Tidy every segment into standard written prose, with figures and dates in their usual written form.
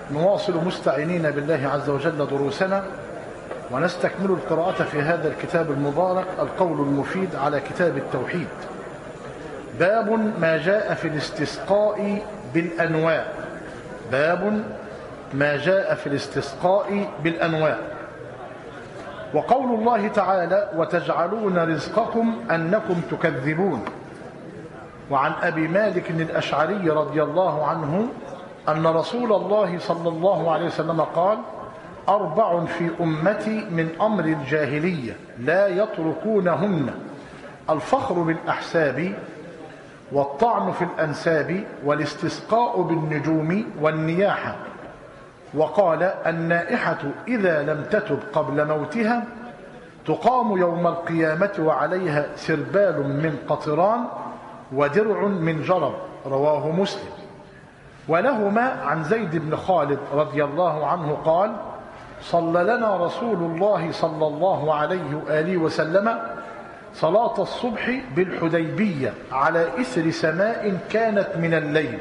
نواصل مستعينين بالله عز وجل دروسنا ونستكمل القراءة في هذا الكتاب المبارك القول المفيد على كتاب التوحيد. باب ما جاء في الاستسقاء بالأنواع. باب ما جاء في الاستسقاء بالأنواع. وقول الله تعالى: وتجعلون رزقكم أنكم تكذبون. وعن أبي مالك الأشعري رضي الله عنه أن رسول الله صلى الله عليه وسلم قال: 4 في أمتي من أمر الجاهلية لا يتركونهن: الفخر بالأحساب، والطعن في الأنساب، والاستسقاء بالنجوم، والنياحة. وقال: النائحة إذا لم تتب قبل موتها تقام يوم القيامة وعليها سربال من قطران ودرع من جرب. رواه مسلم. ولهما عن زيد بن خالد رضي الله عنه قال: صلى لنا رسول الله صلى الله عليه وآله وسلم صلاة الصبح بالحديبية على إثر سماء كانت من الليل،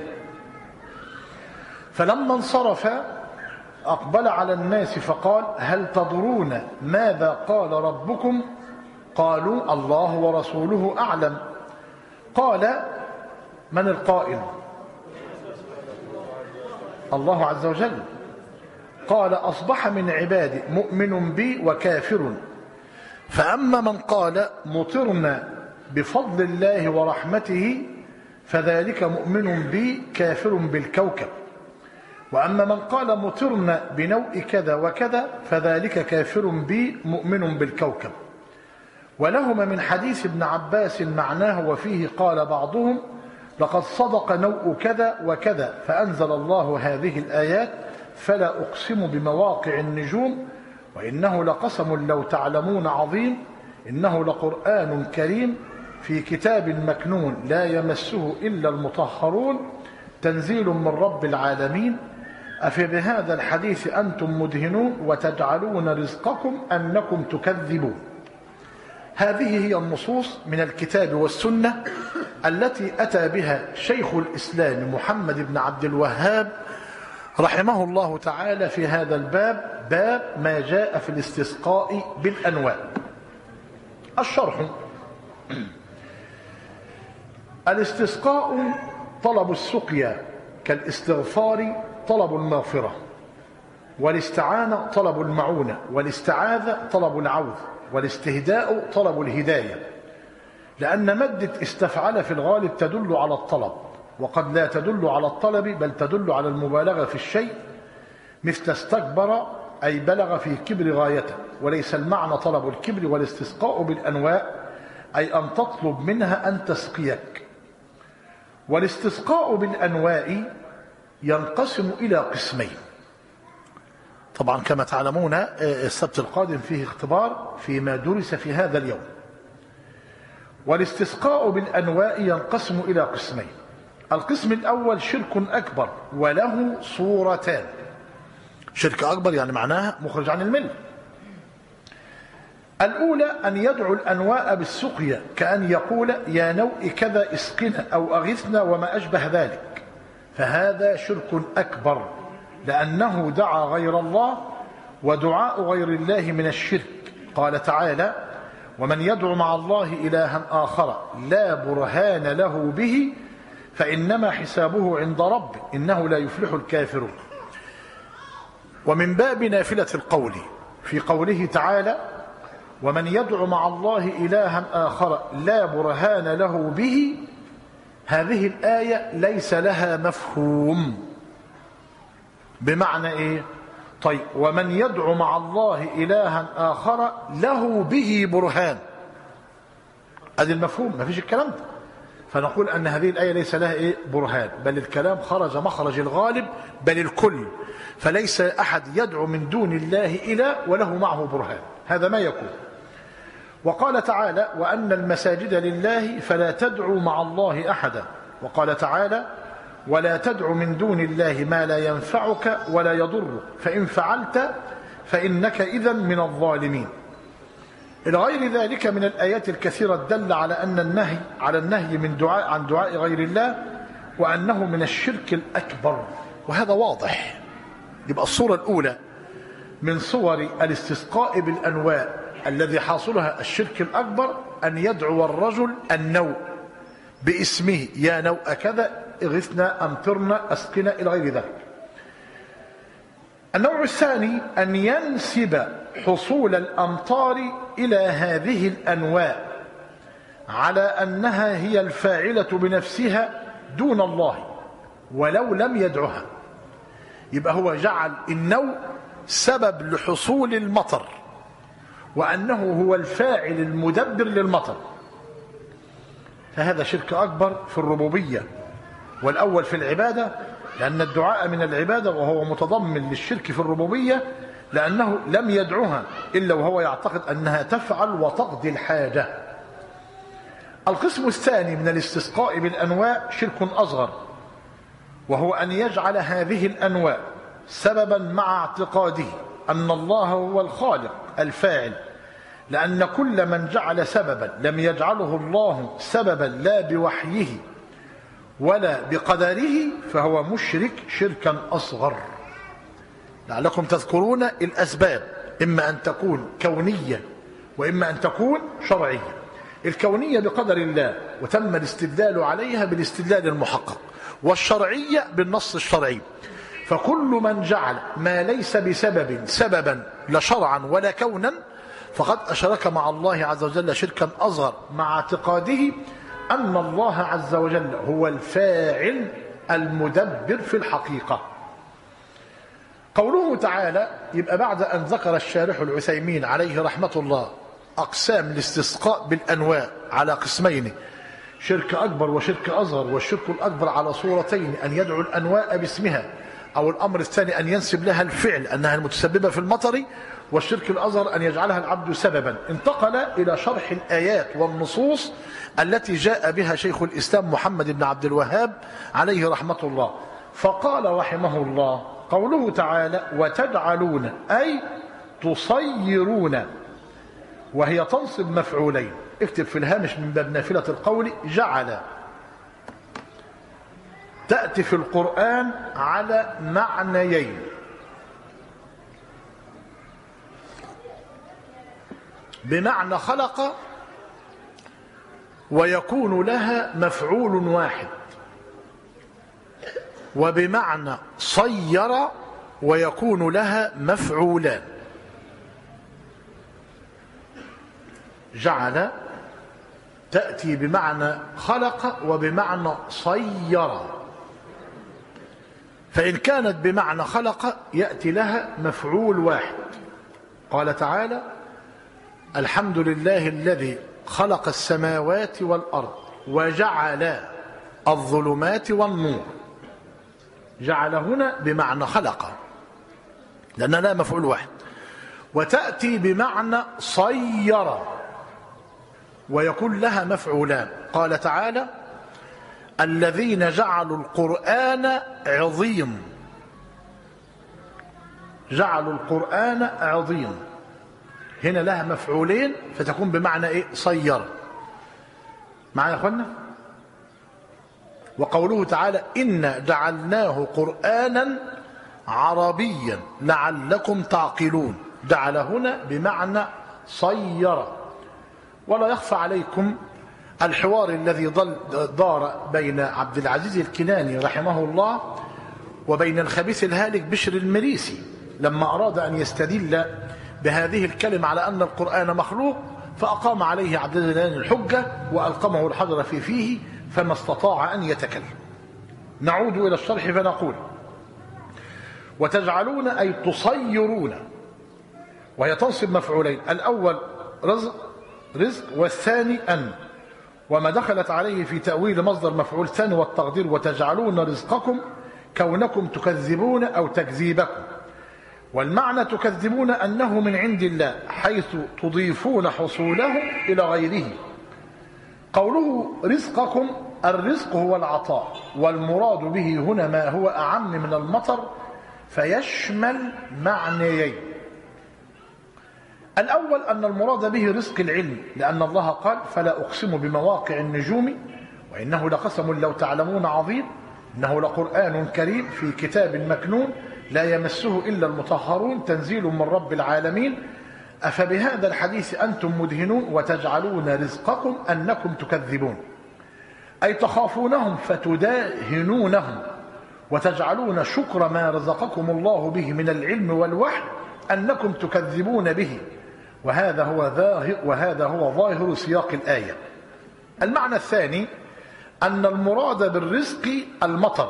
فلما انصرف أقبل على الناس فقال: هل تدرون ماذا قال ربكم؟ قالوا: الله ورسوله أعلم. قال: من القائل؟ الله عز وجل. قال: أصبح من عبادي مؤمن بي وكافر، فأما من قال مطرنا بفضل الله ورحمته فذلك مؤمن بي كافر بالكوكب، وأما من قال مطرنا بنوء كذا وكذا فذلك كافر بي مؤمن بالكوكب. ولهما من حديث ابن عباس معناه وفيه قال بعضهم: لقد صدق نوء كذا وكذا، فأنزل الله هذه الآيات: فلا أقسم بمواقع النجوم وإنه لقسم لو تعلمون عظيم، إنه لقرآن كريم في كتاب مكنون لا يمسه إلا المطهرون، تنزيل من رب العالمين. أفبهذا الحديث أنتم مدهنون وتجعلون رزقكم أنكم تكذبون. هذه هي النصوص من الكتاب والسنة التي أتى بها شيخ الإسلام محمد بن عبد الوهاب رحمه الله تعالى في هذا الباب، باب ما جاء في الاستسقاء بالأنواع. الشرح: الاستسقاء طلب السقيا، كالاستغفار طلب المغفرة، والاستعانة طلب المعونة، والاستعاذة طلب العوذ، والاستهداء طلب الهداية، لأن مادة استفعل في الغالب تدل على الطلب، وقد لا تدل على الطلب بل تدل على المبالغة في الشيء، مثل استكبر أي بلغ في كبر غايته، وليس المعنى طلب الكبر. والاستسقاء بالأنواع أي أن تطلب منها أن تسقيك. والاستسقاء بالأنواع ينقسم إلى قسمين. طبعا كما تعلمون السبت القادم فيه اختبار فيما درس في هذا اليوم. والاستسقاء بالأنواع ينقسم إلى قسمين. القسم الأول شرك أكبر وله صورتان. شرك أكبر يعني معناها مخرج عن الملة. الأولى أن يدعو الأنواء بالسقيا، كأن يقول: يا نوء كذا اسقنا أو أغثنا وما أشبه ذلك، فهذا شرك أكبر لأنه دعا غير الله، ودعاء غير الله من الشرك. قال تعالى: ومن يدعو مع الله إلها آخر لا برهان له به فإنما حسابه عند ربه إنه لا يفلح الكافرون. ومن باب نافلة القول في قوله تعالى: ومن يدعو مع الله إلها آخر لا برهان له به، هذه الآية ليس لها مفهوم. بمعنى إيه؟ طيب، ومن يدعو مع الله إلها آخر له به برهان، هذا المفهوم، ما فيش الكلام ده. فنقول أن هذه الآية ليس لها إيه؟ برهان، بل الكلام خرج مخرج الغالب، بل الكل، فليس أحد يدعو من دون الله إله وله معه برهان، هذا ما يكون. وقال تعالى: وأن المساجد لله فلا تدعوا مع الله أحدا. وقال تعالى: ولا تدع من دون الله ما لا ينفعك ولا يضرك فإن فعلت فإنك إذن من الظالمين. إلى غير ذلك من الآيات الكثيرة الدالة على أن النهي من عن دعاء غير الله، وأنه من الشرك الأكبر، وهذا واضح يبقى الصورة الأولى من صور الاستسقاء بالأنواء الذي حاصلها الشرك الأكبر أن يدعو الرجل النوء باسمه، يا نوء كذا، اغثنا، أمطرنا، أسقنا، إلى غير ذلك. النوع الثاني أن ينسب حصول الأمطار إلى هذه الأنواء على أنها هي الفاعلة بنفسها دون الله ولو لم يدعها. يبقى هو جعل النوء سبب لحصول المطر وأنه هو الفاعل المدبر للمطر، فهذا شرك أكبر في الربوبية، والأول في العبادة، لأن الدعاء من العبادة وهو متضمن للشرك في الربوبية، لأنه لم يدعها إلا وهو يعتقد أنها تفعل وتقضي الحاجة. القسم الثاني من الاستسقاء بالأنواء شرك أصغر، وهو أن يجعل هذه الأنواء سببا مع اعتقاده أن الله هو الخالق الفاعل، لأن كل من جعل سببا لم يجعله الله سببا لا بوحيه ولا بقدره فهو مشرك شركا أصغر. لعلكم تذكرون الأسباب، إما أن تكون كونية وإما أن تكون شرعية. الكونية بقدر الله وتم الاستدلال عليها بالاستدلال المحقق، والشرعية بالنص الشرعي. فكل من جعل ما ليس بسبب سببا لا شرعا ولا كونا فقد أشرك مع الله عز وجل شركا أصغر، مع اعتقاده أن الله عز وجل هو الفاعل المدبر في الحقيقة. قوله تعالى، يبقى بعد أن ذكر الشارح العثيمين عليه رحمة الله أقسام الاستسقاء بالأنواع على قسمين، شرك أكبر وشرك أصغر، والشرك الأكبر على صورتين: أن يدعو الأنواع باسمها، أو الأمر الثاني أن ينسب لها الفعل أنها المتسببة في المطر، والشرك الأصغر أن يجعلها العبد سببا. انتقل إلى شرح الآيات والنصوص التي جاء بها شيخ الإسلام محمد بن عبد الوهاب عليه رحمة الله، فقال رحمه الله: قوله تعالى وتجعلون أي تصيرون، وهي تنصب مفعولين. اكتب في الهامش من باب نافلة القول: جعل تأتي في القرآن على معنيين: بمعنى خلق ويكون لها مفعول واحد، وبمعنى صير ويكون لها مفعولان. جعل تأتي بمعنى خلق وبمعنى صير، فإن كانت بمعنى خلق يأتي لها مفعول واحد. قال تعالى: الحمد لله الذي خلق السماوات والأرض وجعل الظلمات والنور. جعل هنا بمعنى خلق لأن لا مفعول واحد. وتأتي بمعنى صير ويكون لها مفعولان. قال تعالى: الذين جعلوا القرآن عظيم. جعلوا القرآن عظيم، هنا لها مفعولين فتكون بمعنى ايه؟ صير. معايا يا اخوانا؟ وقوله تعالى: إنا جعلناه قرآنا عربيا لعلكم تعقلون. جعل هنا بمعنى صير. ولا يخفى عليكم الحوار الذي دار بين عبد العزيز الكناني رحمه الله وبين الخبيث الهالك بشر المريسي لما أراد أن يستدل بهذه الكلمة على أن القرآن مخلوق، فأقام عليه عبد العزيز الحجة وألقمه الحجر في فيه فما استطاع أن يتكلم. نعود إلى الشرح فنقول: وتجعلون أي تصيرون، وهي تنصب مفعولين: الأول رزق والثاني أن، وما دخلت عليه في تأويل مصدر مفعول ثاني والتقدير وتجعلون رزقكم كونكم تكذبون أو تكذيبكم. والمعنى تكذبون أنه من عند الله حيث تضيفون حصوله إلى غيره. قوله رزقكم، الرزق هو العطاء، والمراد به هنا ما هو أعم من المطر فيشمل معنيين: الأول أن المراد به رزق العلم، لأن الله قال: فلا أقسم بمواقع النجوم وإنه لقسم لو تعلمون عظيم إنه لقرآن كريم في كتاب مكنون لا يمسه إلا المطهرون تنزيل من رب العالمين أفبهذا الحديث أنتم مدهنون وتجعلون رزقكم أنكم تكذبون أي تخافونهم فتداهنونهم وتجعلون شكر ما رزقكم الله به من العلم والوحي أنكم تكذبون به وهذا هو ظاهر سياق الآية. المعنى الثاني أن المراد بالرزق المطر،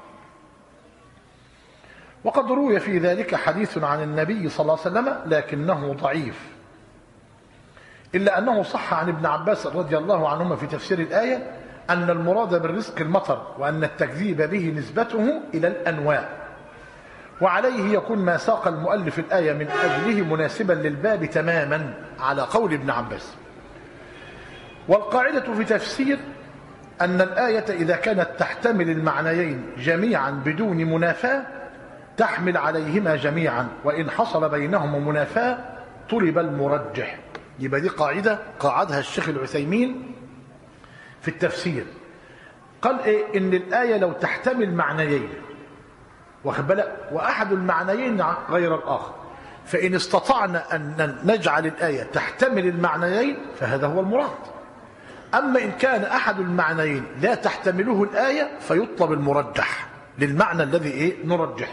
وقد روي في ذلك حديث عن النبي صلى الله عليه وسلم لكنه ضعيف، إلا أنه صح عن ابن عباس رضي الله عنهما في تفسير الآية أن المراد بالرزق المطر، وأن التكذيب به نسبته إلى الأنواع، وعليه يكون ما ساق المؤلف الآية من أجله مناسبا للباب تماما على قول ابن عباس. والقاعدة في تفسير أن الآية إذا كانت تحتمل المعنيين جميعا بدون منافاة تحمل عليهما جميعا، وإن حصل بينهما منافاة طلب المرجح. يبقى دي قاعدة قاعدها الشيخ العثيمين في التفسير. قال إيه؟ إن الآية لو تحتمل معنيين واخد بالك وأحد المعنيين غير الآخر، فإن استطعنا أن نجعل الآية تحتمل المعنيين فهذا هو المراد. أما إن كان أحد المعنيين لا تحتمله الآية فيطلب المرجح للمعنى الذي نرجحه.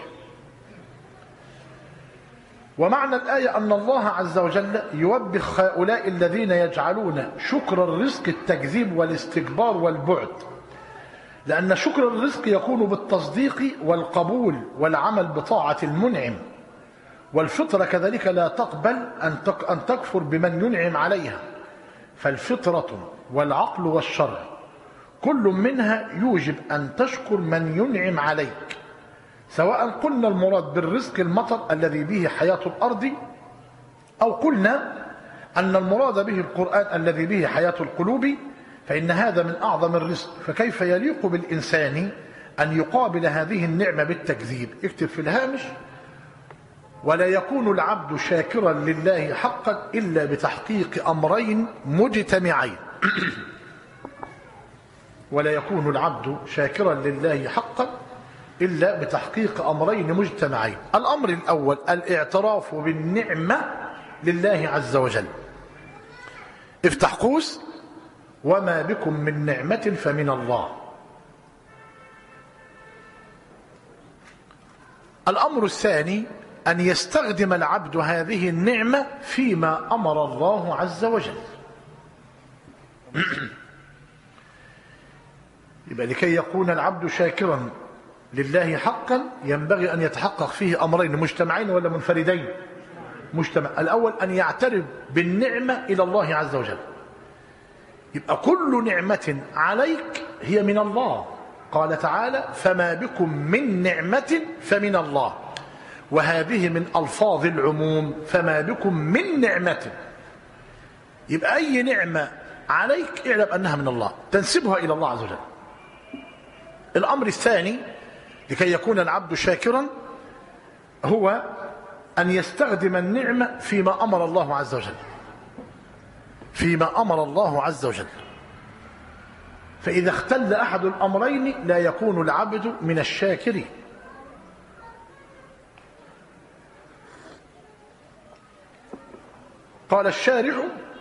ومعنى الآية أن الله عز وجل يوبخ هؤلاء الذين يجعلون شكر الرزق التكذيب والاستكبار والبعد، لأن شكر الرزق يكون بالتصديق والقبول والعمل بطاعة المنعم، والفطرة كذلك لا تقبل أن تكفر بمن ينعم عليها، فالفطرة والعقل والشرع كل منها يوجب أن تشكر من ينعم عليك، سواء قلنا المراد بالرزق المطر الذي به حياة الأرض، أو قلنا أن المراد به القرآن الذي به حياة القلوب، فإن هذا من أعظم الرزق. فكيف يليق بالإنسان أن يقابل هذه النعمة بالتكذيب؟ اكتب في الهامش: ولا يكون العبد شاكرا لله حقا إلا بتحقيق أمرين مجتمعين. ولا يكون العبد شاكرا لله حقا إلا بتحقيق أمرين مجتمعين. الأمر الأول الاعتراف بالنعمة لله عز وجل. افتح قوس: وما بكم من نعمة فمن الله. الأمر الثاني أن يستخدم العبد هذه النعمة فيما أمر الله عز وجل. يبقى لكي يكون العبد شاكرا لله حقا ينبغي أن يتحقق فيه أمرين مجتمعين ولا منفردين؟ مجتمع. الأول أن يعترف بالنعمة إلى الله عز وجل، يبقى كل نعمة عليك هي من الله. قال تعالى: فما بكم من نعمة فمن الله، وهذه من ألفاظ العموم، فما بكم من نعمة. يبقى أي نعمة عليك اعلم أنها من الله، تنسبها إلى الله عز وجل. الأمر الثاني لكي يكون العبد شاكرا هو أن يستخدم النعمة فيما أمر الله عز وجل، فيما أمر الله عز وجل. فإذا اختل أحد الأمرين لا يكون العبد من الشاكرين. قال الشارح: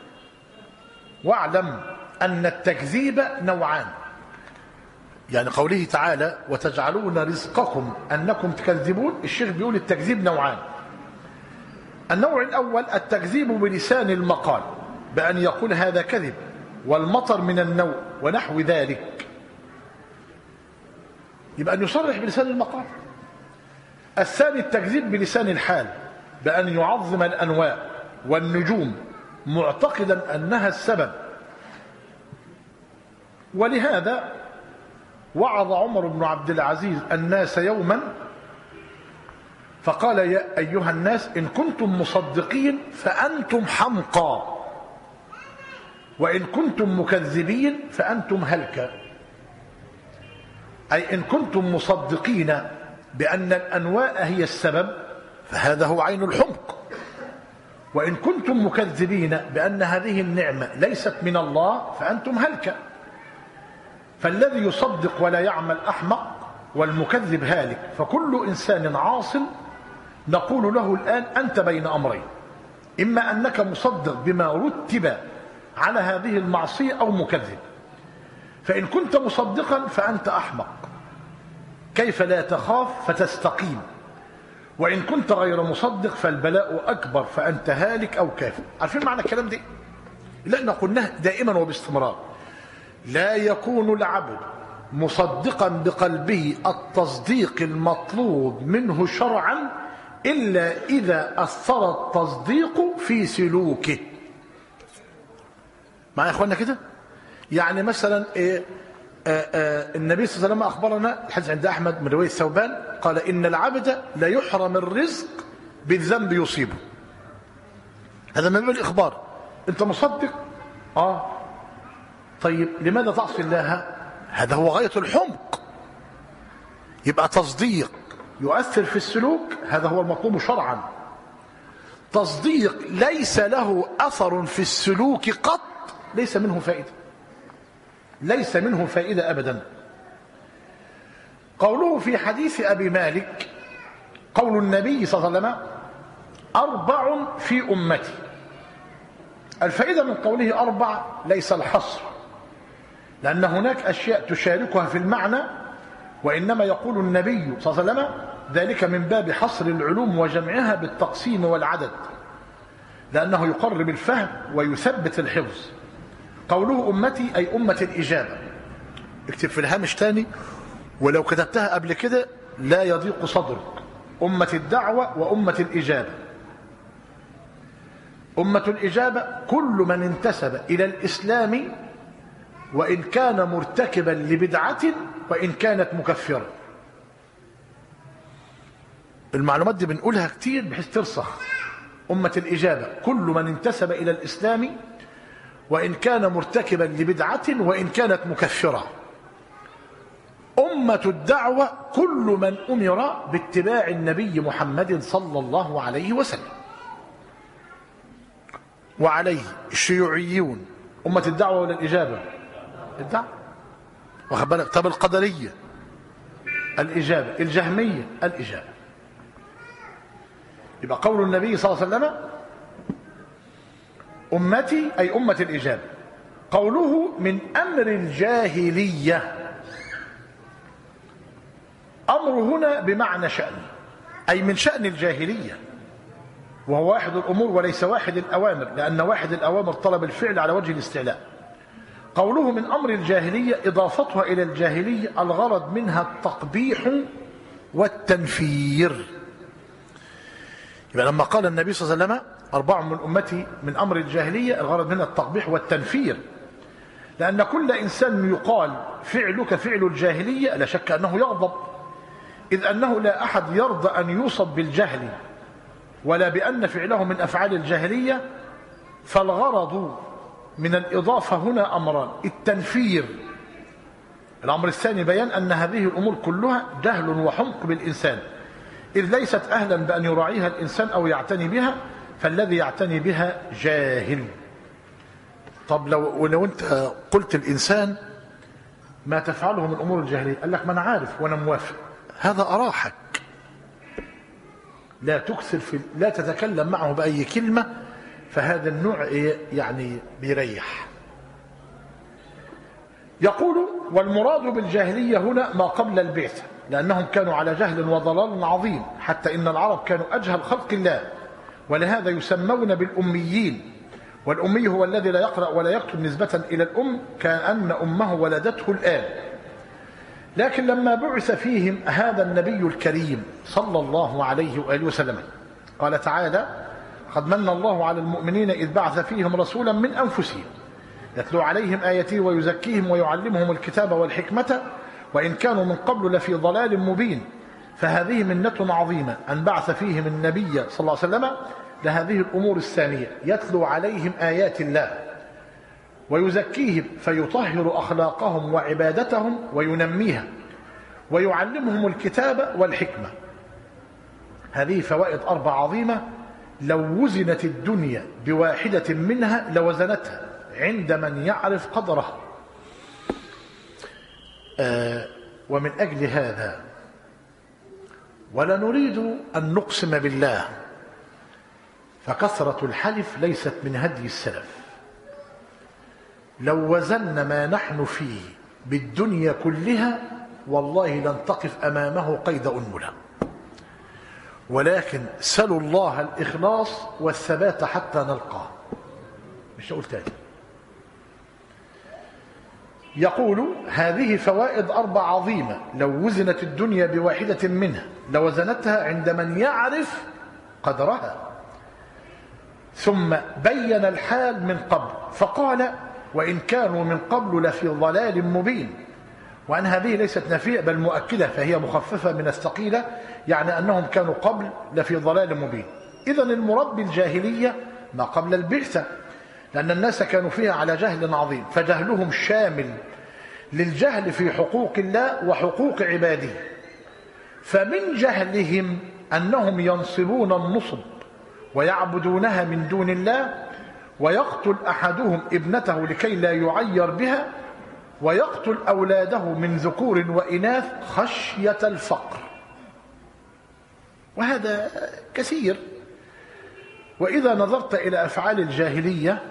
واعلم أن التكذيب نوعان. يعني قوله تعالى: وتجعلون رزقكم أنكم تكذبون، الشيخ بيقول التكذيب نوعان. النوع الأول التكذيب بلسان المقال، بأن يقول هذا كذب والمطر من النوء ونحو ذلك، يبقى أن يصرح بلسان المقال. الثاني التكذيب بلسان الحال، بأن يعظم الأنواع والنجوم معتقدا أنها السبب. ولهذا وعظ عمر بن عبد العزيز الناس يوما فقال: يا أيها الناس إن كنتم مصدقين فأنتم حمقى، وإن كنتم مكذبين فأنتم هلكى. أي إن كنتم مصدقين بأن الأنواء هي السبب فهذا هو عين الحمق، وإن كنتم مكذبين بأن هذه النعمة ليست من الله فأنتم هلكى. فالذي يصدق ولا يعمل أحمق، والمكذب هالك، فكل إنسان عاص نقول له الآن أنت بين أمرين، إما أنك مصدق بما رتب على هذه المعصية أو مكذب. فإن كنت مصدقا فأنت أحمق، كيف لا تخاف فتستقيم؟ وإن كنت غير مصدق فالبلاء أكبر، فأنت هالك أو كافر. عارفين معنى الكلام ده؟ لأن قلناه دائما وباستمرار، لا يكون العبد مصدقا بقلبه التصديق المطلوب منه شرعا إلا إذا أثر التصديق في سلوكه. معايا يا إخوانا كده؟ يعني مثلا النبي صلى الله عليه وسلم أخبرنا الحديث عند أحمد من رواية ثوبان قال إن العبد لا يحرم الرزق بالذنب يصيبه. هذا من باب الإخبار. أنت مصدق؟ طيب لماذا تعصي الله؟ هذا هو غاية الحمق. يبقى تصديق يؤثر في السلوك، هذا هو المطلوب شرعا. تصديق ليس له أثر في السلوك قط ليس منه فائدة، ليس منه فائدة أبدا. قوله في حديث أبي مالك قول النبي صلى الله عليه وسلم 4 في أمتي. الفائدة من قوله 4 ليس الحصر، لأن هناك أشياء تشاركها في المعنى، وإنما يقول النبي صلى الله عليه وسلم ذلك من باب حصر العلوم وجمعها بالتقسيم والعدد، لأنه يقرب الفهم ويثبت الحفظ. قوله أمتي أي أمة الإجابة. اكتب في الهامش تاني، ولو كتبتها قبل كده لا يضيق صدرك. أمة الدعوة وأمة الإجابة. أمة الإجابة كل من انتسب إلى الإسلام وإن كان مرتكبا لبدعة وإن كانت مكفرة. المعلومات دي بنقولها كتير بحيث ترسخ. أمة الإجابة كل من انتسب إلى الإسلام وإن كان مرتكبا لبدعة وإن كانت مكفرة. أمة الدعوة كل من أمر باتباع النبي محمد صلى الله عليه وسلم. وعليه الشيوعيون أمة الدعوة ولا الإجابة؟ الدعوة. واخد بالك؟ طب القدرية الإجابة، الجهمية الإجابة. يبقى قول النبي صلى الله عليه وسلم أمتي أي أمة الإجابة. قوله من أمر الجاهلية، أمر هنا بمعنى شأن، أي من شأن الجاهلية، وهو واحد الأمور وليس واحد الأوامر، لأن واحد الأوامر طلب الفعل على وجه الاستعلاء. قوله من أمر الجاهلية إضافتها إلى الجاهلية الغرض منها التقبيح والتنفير. يبقى لما قال النبي صلى الله عليه وسلم 4 من أمتي من أمر الجاهلية الغرض منها التقبيح والتنفير، لأن كل إنسان يقال فعلك فعل الجاهلية لا شك أنه يغضب، إذ أنه لا أحد يرضى أن يوصف بالجهل ولا بأن فعله من أفعال الجاهلية. فالغرض من الإضافة هنا أمران: التنفير، الأمر الثاني بيان أن هذه الأمور كلها جهل وحمق بالإنسان، إذ ليست أهلا بأن يراعيها الإنسان أو يعتني بها، فالذي يعتني بها جاهل. طب لو أنت قلت الإنسان ما تفعله من أمور الجاهلية، قال لك ما أنا عارف وأنا موافق، هذا أراحك، لا تكثر لا تتكلم معه بأي كلمة، فهذا النوع يعني بيريح. يقول والمراد بالجاهلية هنا ما قبل البعثة، لأنهم كانوا على جهل وضلال عظيم، حتى إن العرب كانوا أجهل خلق الله، ولهذا يسمون بالأميين. والأمي هو الذي لا يقرأ ولا يكتب نسبة إلى الأم، كأن أمه ولدته الآن. لكن لما بعث فيهم هذا النبي الكريم صلى الله عليه وآله وسلم قال تعالى: قد من الله على المؤمنين إذ بعث فيهم رسولا من أنفسهم يتلو عليهم آياته ويزكيهم ويعلمهم الكتاب والحكمة وإن كانوا من قبل لفي ضلال مبين. فهذه منة عظيمة أن بعث فيهم النبي صلى الله عليه وسلم لهذه الأمور الثانية: يتلو عليهم آيات الله ويزكيهم فيطهر أخلاقهم وعبادتهم وينميها ويعلمهم الكتاب والحكمة. هذه فوائد 4 عظيمة، لو وزنت الدنيا بواحدة منها لوزنتها عند من يعرف قدرها. ومن أجل هذا ولا نريد أن نقسم بالله، فكثرة الحلف ليست من هدي السلف. لو وزن ما نحن فيه بالدنيا كلها والله لن تقف أمامه قيد أنملة، ولكن سلوا الله الإخلاص والثبات حتى نلقاه. مش هقول تاني. يقول هذه فوائد 4 عظيمة، لو وزنت الدنيا بواحدة منها لوزنتها عند من يعرف قدرها. ثم بين الحال من قبل فقال وإن كانوا من قبل لفي ضلال مبين، وأن هذه ليست نافية بل مؤكدة، فهي مخففة من الثقيلة، يعني أنهم كانوا قبل لفي ضلال مبين. إذن المراد بالجاهلية ما قبل البعثة، لأن الناس كانوا فيها على جهل عظيم، فجهلهم شامل للجهل في حقوق الله وحقوق عباده. فمن جهلهم أنهم ينصبون النصب ويعبدونها من دون الله، ويقتل أحدهم ابنته لكي لا يعير بها، ويقتل أولاده من ذكور وإناث خشية الفقر. وهذا كثير. وإذا نظرت إلى أفعال الجاهلية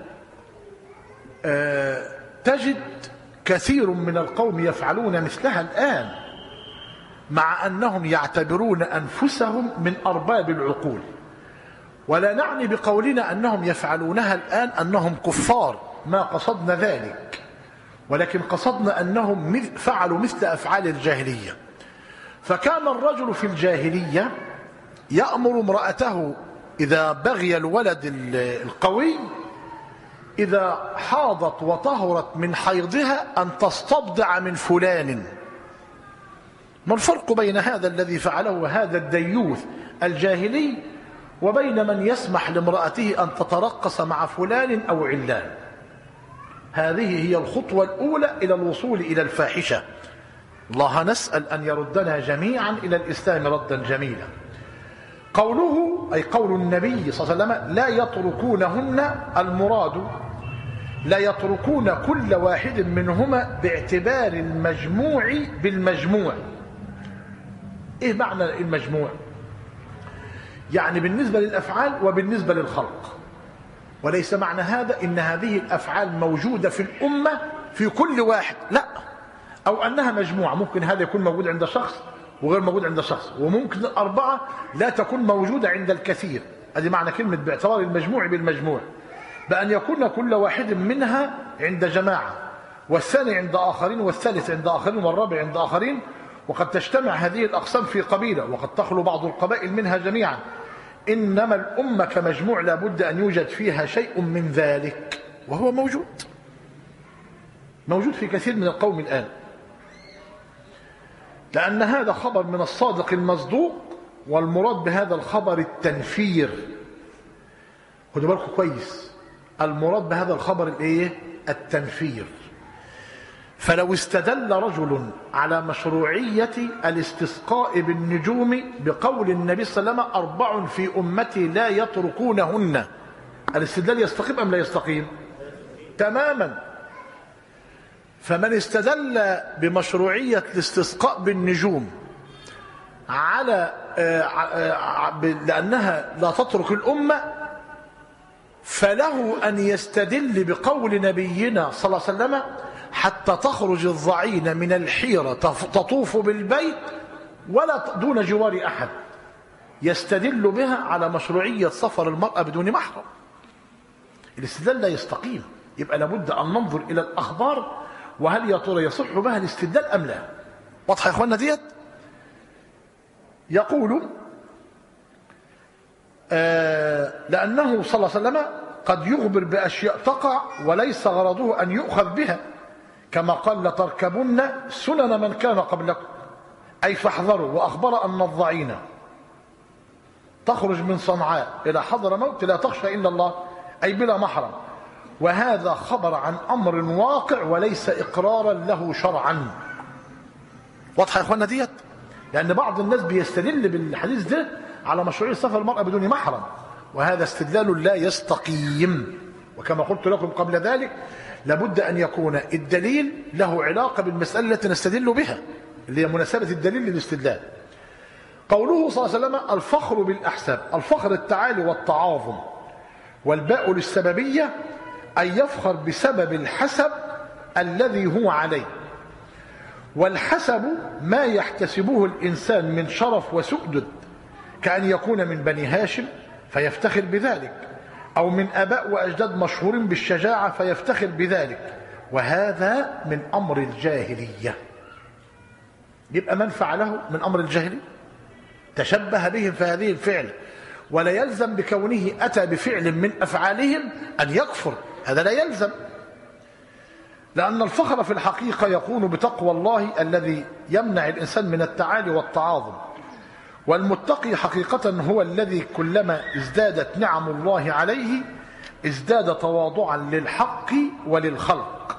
تجد كثير من القوم يفعلون مثلها الآن، مع أنهم يعتبرون أنفسهم من أرباب العقول. ولا نعني بقولنا أنهم يفعلونها الآن أنهم كفار، ما قصدنا ذلك، ولكن قصدنا أنهم فعلوا مثل أفعال الجاهلية. فكان الرجل في الجاهلية يأمر امرأته إذا بغي الولد القوي إذا حاضت وطهرت من حيضها أن تستبضع من فلان. ما الفرق بين هذا الذي فعله هذا الديوث الجاهلي وبين من يسمح لامرأته أن تترقص مع فلان أو علان؟ هذه هي الخطوة الأولى إلى الوصول إلى الفاحشة. الله نسأل أن يردنا جميعا إلى الإسلام ردا جميلا. قوله أي قول النبي صلى الله عليه وسلم لا يتركونهن، المراد لا يتركون كل واحد منهما باعتبار المجموع بالمجموع. إيه معنى المجموع؟ يعني بالنسبة للأفعال وبالنسبة للخلق، وليس معنى هذا إن هذه الأفعال موجودة في الأمة في كل واحد، لا، أو أنها مجموعة. ممكن هذا يكون موجود عند شخص وغير موجود عند شخص، وممكن الأربعة لا تكون موجودة عند الكثير. هذه معنى كلمة باعتبار المجموع بالمجموع، بأن يكون كل واحد منها عند جماعة، والثاني عند آخرين، والثالث عند آخرين، والرابع عند آخرين. وقد تجتمع هذه الأقسام في قبيلة، وقد تخلو بعض القبائل منها جميعا. إنما الأمة كمجموع لا بد أن يوجد فيها شيء من ذلك، وهو موجود في كثير من القوم الآن، لأن هذا خبر من الصادق المصدوق، والمراد بهذا الخبر التنفير. خدوا بالكم كويس، المراد بهذا الخبر الايه؟ التنفير. فلو استدل رجل على مشروعية الاستسقاء بالنجوم بقول النبي صلى الله عليه وسلم 4 في أمتي لا يتركونهن، الاستدلال يستقيم أم لا يستقيم؟ تماما. فمن استدل بمشروعية الاستسقاء بالنجوم على لأنها لا تترك الأمة، فله أن يستدل بقول نبينا صلى الله عليه وسلم حتى تخرج الضعين من الحيرة تطوف بالبيت ولا دون جوار أحد، يستدل بها على مشروعية سفر المرأة بدون محرم. الاستدلال لا يستقيم. يبقى لابد أن ننظر إلى الأخبار، وهل يا ترى يصح بها الاستدلال أم لا؟ واضحة يا إخواننا ديت؟ يقول لأنه صلى الله عليه وسلم قد يخبر بأشياء تقع وليس غرضه أن يؤخذ بها، كما قال لتركبن سنن من كان قبلكم، أي فاحذروا. وأخبر أن الضعين تخرج من صنعاء إلى حضرموت لا تخشى إلا الله، أي بلا محرم. وهذا خبر عن أمر واقع وليس إقرارا له شرعا. واضحة يا إخواننا ديت؟ لأن بعض الناس بيستدل بالحديث ده على مشروعية سفر المرأة بدون محرم، وهذا استدلال لا يستقيم. وكما قلت لكم قبل ذلك لابد أن يكون الدليل له علاقة بالمسألة التي نستدل بها. اللي هي مناسبة الدليل للاستدلال. قوله صلى الله عليه وسلم الفخر بالأحساب، الفخر التعالي والتعاظم، والباء للسببية أن يفخر بسبب الحسب الذي هو عليه. والحسب ما يحتسبه الإنسان من شرف وسؤدد، كأن يكون من بني هاشم فيفتخر بذلك، أو من آباء وأجداد مشهورين بالشجاعة فيفتخر بذلك، وهذا من أمر الجاهلية. يبقى من فعله من أمر الجاهلية تشبه بهم في هذه الفعل، ولا يلزم بكونه أتى بفعل من أفعالهم أن يكفر، هذا لا يلزم، لأن الفخر في الحقيقة يكون بتقوى الله الذي يمنع الإنسان من التعالي والتعاظم. والمتقي حقيقة هو الذي كلما ازدادت نعم الله عليه ازداد تواضعا للحق وللخلق.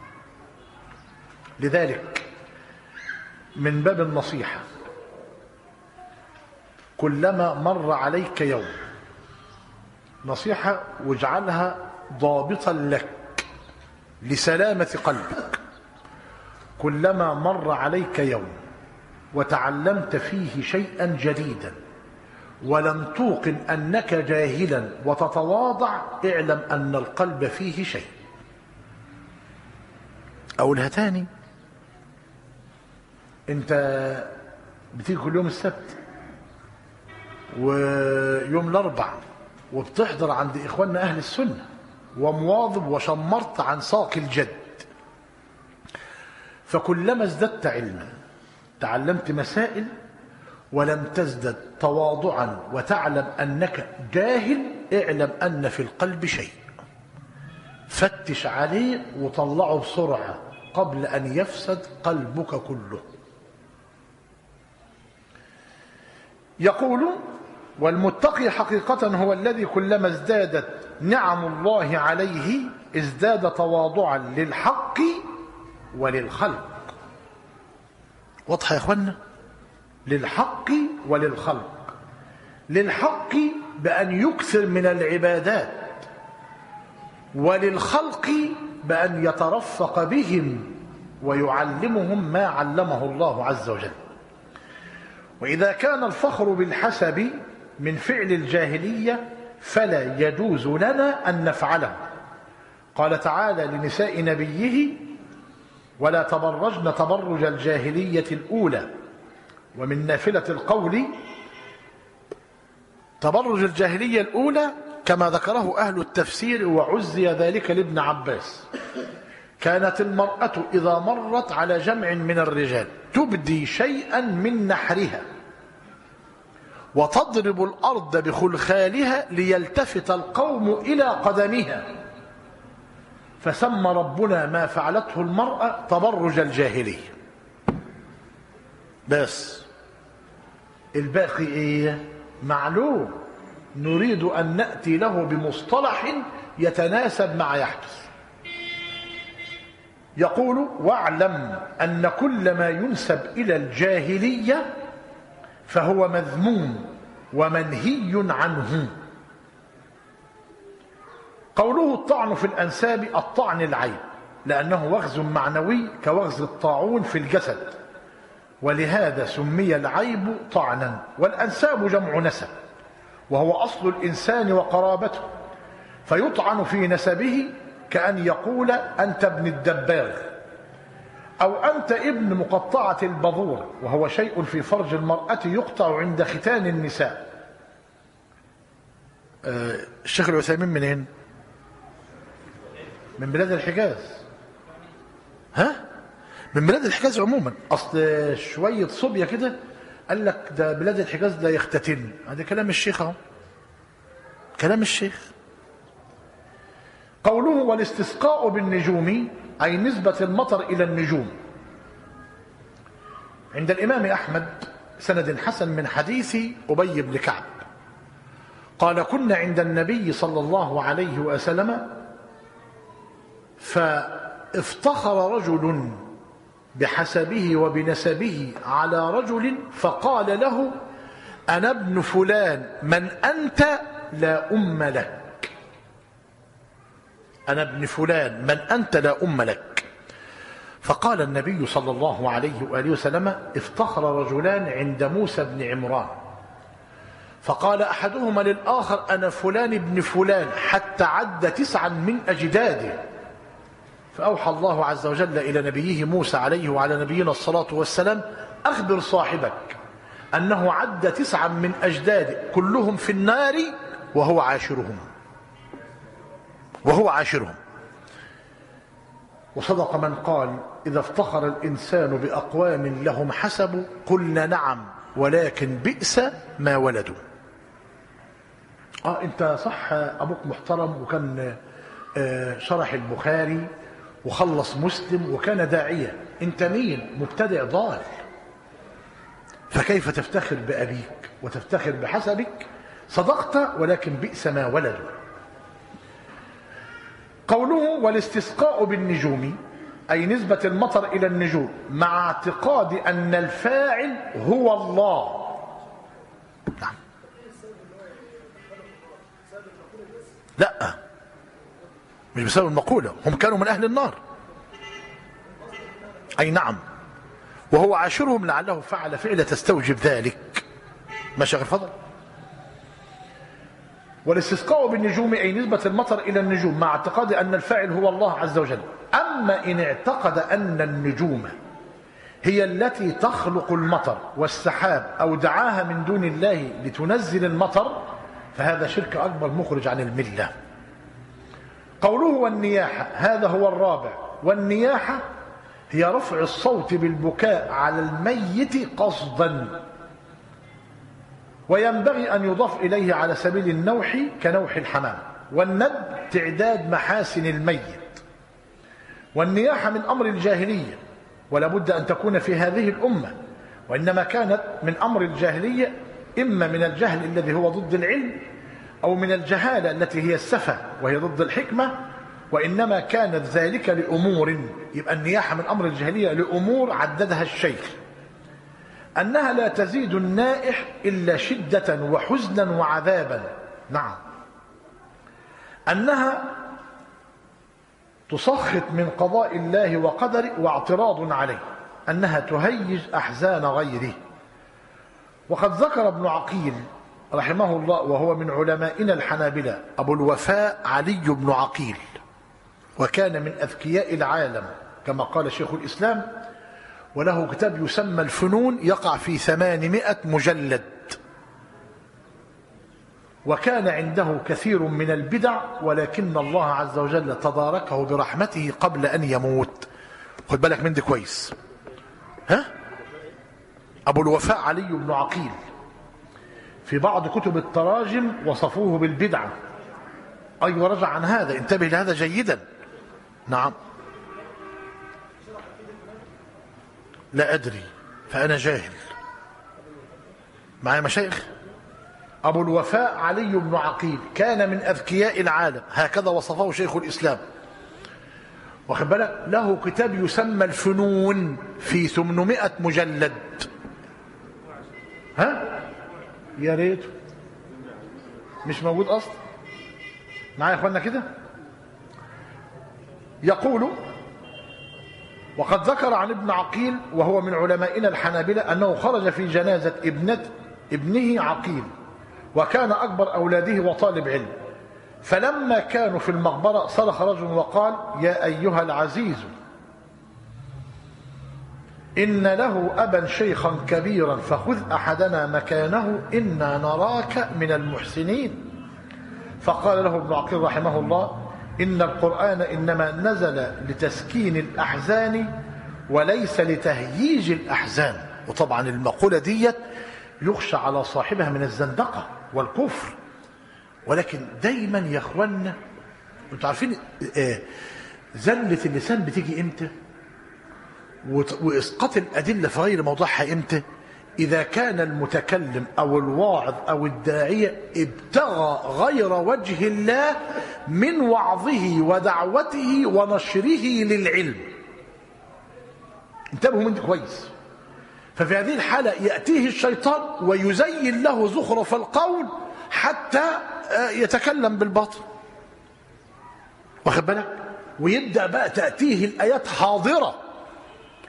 لذلك من باب النصيحة كلما مر عليك يوم، نصيحة واجعلها ضابطا لك لسلامة قلبك، كلما مر عليك يوم وتعلمت فيه شيئا جديدا ولم توقن أنك جاهلا وتتواضع، اعلم أن القلب فيه شيء. أقولها تاني، أنت بتيجي كل يوم السبت ويوم الأربع وبتحضر عند إخواننا أهل السنة ومواظب وشمرت عن ساق الجد، فكلما ازددت علما تعلمت مسائل ولم تزدد تواضعا وتعلم أنك جاهل، اعلم أن في القلب شيء، فتش عليه وطلعه بسرعة قبل أن يفسد قلبك كله. يقول والمتقي حقيقة هو الذي كلما ازدادت نعم الله عليه ازداد تواضعا للحق وللخلق. واضح يا اخوانا؟ للحق وللخلق. للحق بأن يكثر من العبادات، وللخلق بأن يترفق بهم ويعلمهم ما علمه الله عز وجل. وإذا كان الفخر بالحسب من فعل الجاهلية فلا يجوز لنا أن نفعله. قال تعالى لنساء نبيه ولا تبرجن تبرج الجاهلية الأولى. ومن نافلة القول تبرج الجاهلية الأولى كما ذكره أهل التفسير وعزي ذلك لابن عباس، كانت المرأة إذا مرت على جمع من الرجال تبدي شيئا من نحرها وتضرب الأرض بخلخالها ليلتفت القوم إلى قدمها، فسمى ربنا ما فعلته المرأة تبرج الجاهلية. بس الباقي إيه؟ معلوم، نريد أن نأتي له بمصطلح يتناسب مع يحدث. يقول واعلم أن كل ما ينسب إلى الجاهلية فهو مذموم ومنهي عنه. قوله الطعن في الأنساب الطعن العيب، لأنه وغز معنوي كوغز الطاعون في الجسد، ولهذا سمي العيب طعنا. والأنساب جمع نسب وهو أصل الإنسان وقرابته، فيطعن في نسبه كأن يقول أنت ابن الدباغ أو أنت ابن مقطعة البذور، وهو شيء في فرج المرأة يقطع عند ختان النساء. الشيخ العثيمين منين؟ من بلاد الحجاز. من بلاد الحجاز عموما. أصل شوية صبية كده قال لك ده بلاد الحجاز لا يختتن، هذا كلام الشيخ اهو، كلام الشيخ. قوله والاستسقاء بالنجوم أي نسبة المطر إلى النجوم. عند الإمام أحمد سند حسن من حديث أبي بن كعب قال كنا عند النبي صلى الله عليه وسلم فافتخر رجل بحسبه وبنسبه على رجل فقال له أنا ابن فلان من أنت لا أم لك. أنا ابن فلان من أنت لا أم لك. فقال النبي صلى الله عليه وآله وسلم: افتخر رجلان عند موسى بن عمران، فقال أحدهما للآخر: أنا فلان ابن فلان، حتى عد 9 من أجداده. فأوحى الله عز وجل إلى نبيه موسى عليه وعلى نبينا الصلاة والسلام: أخبر صاحبك أنه عد 9 من أجداده كلهم في النار وهو عاشرهم. وصدق من قال: إذا افتخر الإنسان بأقوام لهم حسب قلنا نعم ولكن بئس ما ولدوا. انت صح، ابوك محترم وكان شرح البخاري وخلص مسلم وكان داعية. انت مين؟ مبتدع ضال. فكيف تفتخر بأبيك وتفتخر بحسبك؟ صدقت ولكن بئس ما ولدوا. قوله: والاستسقاء بالنجوم، أي نسبة المطر إلى النجوم مع اعتقاد أن الفاعل هو الله. نعم. لا، مش بسبب المقولة، هم كانوا من أهل النار. أي نعم، وهو عاشرهم لعله فعل فعل تستوجب ذلك. ماشي يا فضل. والاستسقاء بالنجوم أي نسبة المطر إلى النجوم مع اعتقاد أن الفاعل هو الله عز وجل. أما إن اعتقد أن النجوم هي التي تخلق المطر والسحاب أو دعاها من دون الله لتنزل المطر فهذا شرك أكبر مخرج عن الملة. قوله: والنياحة، هذا هو الرابع. والنياحة هي رفع الصوت بالبكاء على الميت قصدا، وينبغي أن يضاف إليه على سبيل النوح كنوح الحمام. والند تعداد محاسن الميت. والنياحة من أمر الجاهلية، ولا بد أن تكون في هذه الأمة، وإنما كانت من أمر الجاهلية، إما من الجهل الذي هو ضد العلم، أو من الجهالة التي هي السفة وهي ضد الحكمة، وإنما كانت ذلك لأمور. يبقى النياحة من أمر الجاهلية لأمور عددها الشيخ: أنها لا تزيد النائح إلا شدة وحزنا وعذابا. نعم. أنها تسخط من قضاء الله وقدره واعتراض عليه، أنها تهيج أحزان غيره. وقد ذكر ابن عقيل رحمه الله، وهو من علمائنا الحنابلة، أبو الوفاء علي بن عقيل، وكان من أذكياء العالم كما قال شيخ الإسلام، وله كتاب يسمى الفنون يقع في 800 مجلد، وكان عنده كثير من البدع، ولكن الله عز وجل تداركه برحمته قبل أن يموت. خد بالك من دي كويس. أبو الوفاء علي بن عقيل في بعض كتب التراجم وصفوه بالبدعة. أيوة، رجع عن هذا، انتبه لهذا جيدا. نعم. لا أدري، فأنا جاهل. معي مشايخ. أبو الوفاء علي بن عقيل كان من أذكياء العالم، هكذا وصفه شيخ الإسلام. واخد بالك، له كتاب يسمى الفنون في 800 مجلد. يا ريت مش موجود أصلا. معايا يا اخوانا كده. يقول: وقد ذكر عن ابن عقيل، وهو من علمائنا الحنابلة، أنه خرج في جنازة ابنه عقيل، وكان أكبر أولاده وطالب علم. فلما كانوا في المقبرة صرخ رجل وقال: يا أيها العزيز، إن له أبا شيخا كبيرا فخذ أحدنا مكانه إنا نراك من المحسنين. فقال له ابن عقيل رحمه الله: إن القرآن إنما نزل لتسكين الأحزان وليس لتهييج الأحزان. وطبعا المقولة ديت يخشى على صاحبها من الزندقة والكفر، ولكن دايما يا اخوانا انتوا عارفين زلة اللسان بتيجي امتى، واسقاط الادله في غير موضعها امتى؟ اذا كان المتكلم او الواعظ او الداعيه ابتغى غير وجه الله من وعظه ودعوته ونشره للعلم. انتبهوا من دي كويس. ففي هذه الحالة يأتيه الشيطان ويزين له زخرف القول حتى يتكلم بالباطل، واخد بالك، ويبدأ بقى تأتيه الآيات حاضرة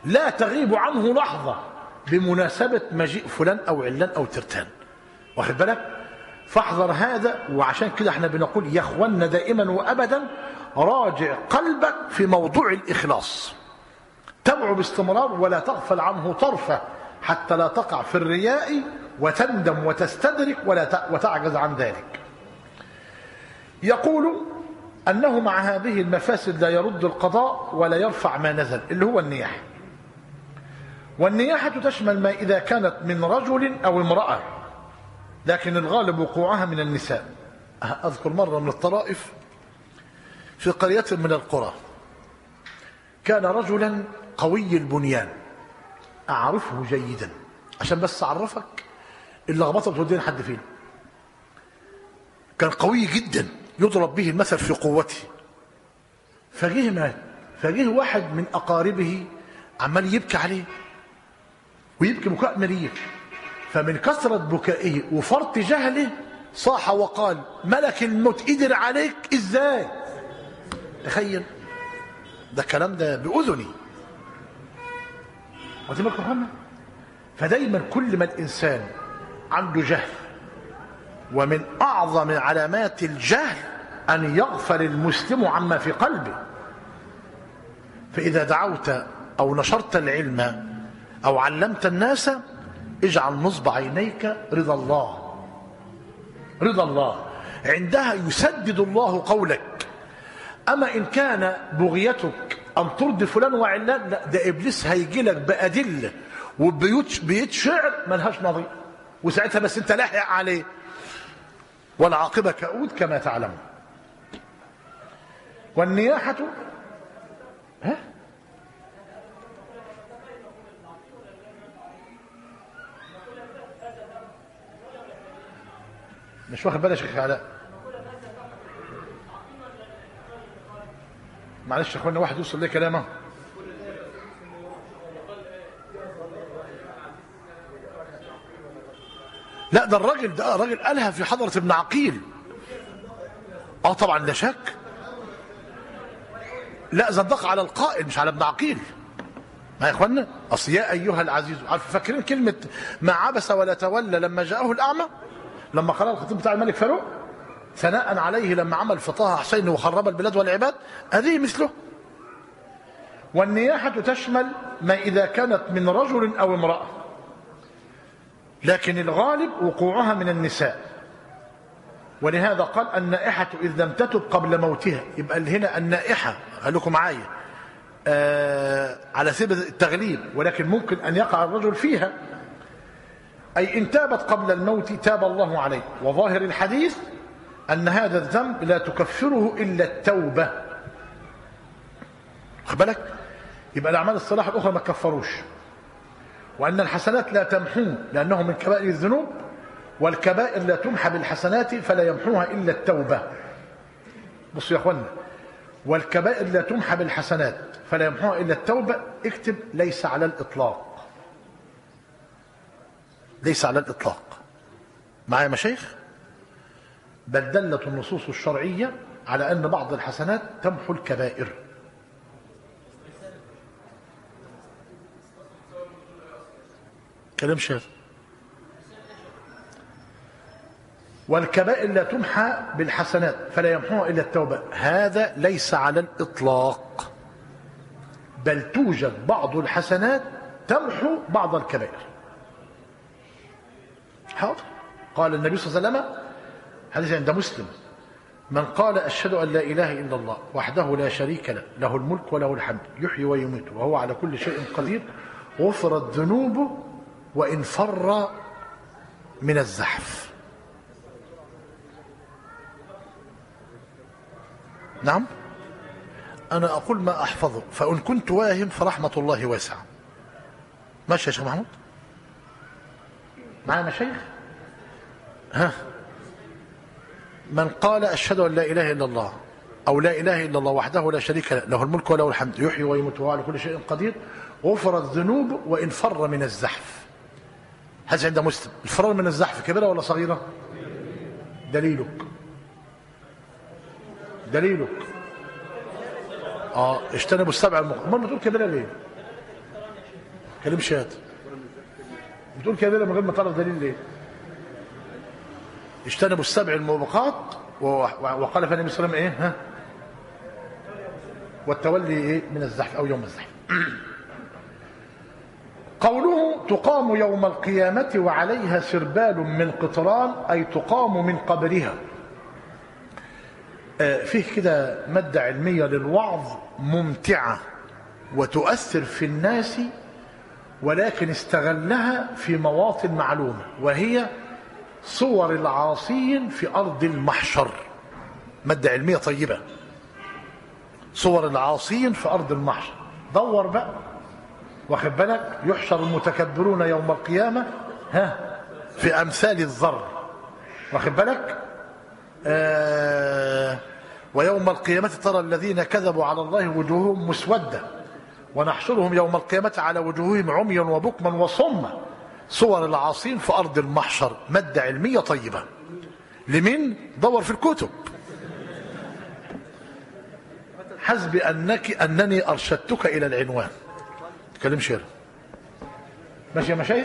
لا تغيب عنه لحظة بمناسبة مجيء فلان أو علان أو ترتان. واخد بالك؟ فاحذر هذا. وعشان كده احنا بنقول يا اخوانا دائما وأبدا راجع قلبك في موضوع الإخلاص، تبعه باستمرار ولا تغفل عنه طرفة حتى لا تقع في الرياء وتندم وتستدرك وتعجز عن ذلك. يقول أنه مع هذه المفاسد لا يرد القضاء ولا يرفع ما نزل، اللي هو النياحة. والنياحة تشمل ما إذا كانت من رجل أو امرأة، لكن الغالب وقوعها من النساء. أذكر مرة من الطرائف في قرية من القرى، كان رجلا قوي البنيان، أعرفه جيدا عشان بس أعرفك اللخبطة بتودينا حد فين. كان قوي جدا يضرب به المثل في قوته. فجه مات، فجه واحد من أقاربه عمال يبكي عليه ويبكي بكاء مرير، فمن كثرة بكائه وفرط جهله صاح وقال ملك الموت قدر عليك ازاي؟ تخيل ده الكلام ده بأذني. فدايما كل ما الإنسان عنده جهل، ومن أعظم علامات الجهل أن يغفل المسلم عما في قلبه. فإذا دعوت أو نشرت العلم أو علمت الناس اجعل نصب عينيك رضا الله، رضا الله، عندها يسدد الله قولك. أما إن كان بغيتك أن ترضي فلان وعلان، لا، ده إبليس هيجي لك بأدلة وبيت شعر ملهاش نظير، وساعتها بس أنت لاحق عليه، والعاقبة كؤود كما تعلم. والنياحة مش واخد بالك يا شيخ علاء؟ معلش يا اخوانا، واحد يوصل ليه كلامه. لا، ده الراجل ده راجل قالها في حضرة ابن عقيل. طبعا لا شك. لا، زندق على القائل مش على ابن عقيل. ما يا اخوانا، اصل يا ايها العزيز، عارف فاكرين كلمة ما عبس ولا تولى لما جاءه الأعمى، لما قرأ الخطيب بتاع الملك فاروق ثناء عليه لما عمل في طه حسين وخرب البلاد والعباد، هذه مثله. والنياحة تشمل ما إذا كانت من رجل أو امرأة، لكن الغالب وقوعها من النساء. ولهذا قال النائحة إذ لم تتب قبل موتها. يبقى هنا النائحة، خليكم معايا، على سبيل التغليب، ولكن ممكن أن يقع الرجل فيها. أي إن تابت قبل الموت تاب الله عليه. وظاهر الحديث أن هذا الذنب لا تكفره إلا التوبة. خد بالك؟ يبقى الأعمال الصالحة الأخرى ما تكفروش. وأن الحسنات لا تمحوه لأنه من كبائر الذنوب، والكبائر لا تمحى بالحسنات فلا يمحوها إلا التوبة. بصوا يا أخوانا، والكبائر لا تمحى بالحسنات فلا يمحوها إلا التوبة. اكتب ليس على الإطلاق، ليس على الإطلاق. معايا مشايخ؟ بل دلت النصوص الشرعية على أن بعض الحسنات تمحو الكبائر. كلام شاذ. والكبائر لا تمحى بالحسنات فلا يمحوها إلا التوبة، هذا ليس على الإطلاق، بل توجد بعض الحسنات تمحو بعض الكبائر. حاضر. قال النبي صلى الله عليه وسلم، حديث عند مسلم، من قال أشهد أن لا إله إلا الله وحده لا شريك له، له الملك وله الحمد يحيي ويميت وهو على كل شيء قدير، غفرت ذنوبه وإن فر من الزحف. نعم، أنا أقول ما أحفظه، فإن كنت واهم فرحمة الله واسعة. ماشي يا شيخ محمود؟ معايا مشايخ؟ من قال أشهد أن لا إله إلا الله أو لا إله إلا الله وحده لا شريك له، له الملك وله الحمد يحيي ويميت وهو على كل شيء قدير، غفرت ذنوب وإن فر من الزحف. هذا عند مسلم. الفرار من الزحف كبيرة ولا صغيرة؟ دليلك اجتنبوا السبع الموبقات. ما بتقول كبيرة ليه؟ كلام شهاده. بتقول كبيره من غير ما تعرف دليل ليه؟ اجتنبوا السبع الموبقات وقال في النبي صلى الله عليه وسلم ايه؟ ها؟ والتولي ايه؟ من الزحف او يوم الزحف. قوله تقام يوم القيامة وعليها سربال من قطران، أي تقام من قبرها. فيه كده مادة علمية للوعظ ممتعة وتؤثر في الناس، ولكن استغلها في مواطن معلومة، وهي صور العاصين في أرض المحشر. مادة علمية طيبة، صور العاصين في أرض المحشر. دور بقى واخد بالك، يحشر المتكبرون يوم القيامة في أمثال الذر، واخد بالك. ويوم القيامة ترى الذين كذبوا على الله وجوههم مسودة ونحشرهم يوم القيامة على وجوههم عميا وبكما وصما. صور العاصين في أرض المحشر، مادة علمية طيبة. لمن دور في الكتب. حسب أنني أرشدتك إلى العنوان. كلام شير ماشي يا مشايخ.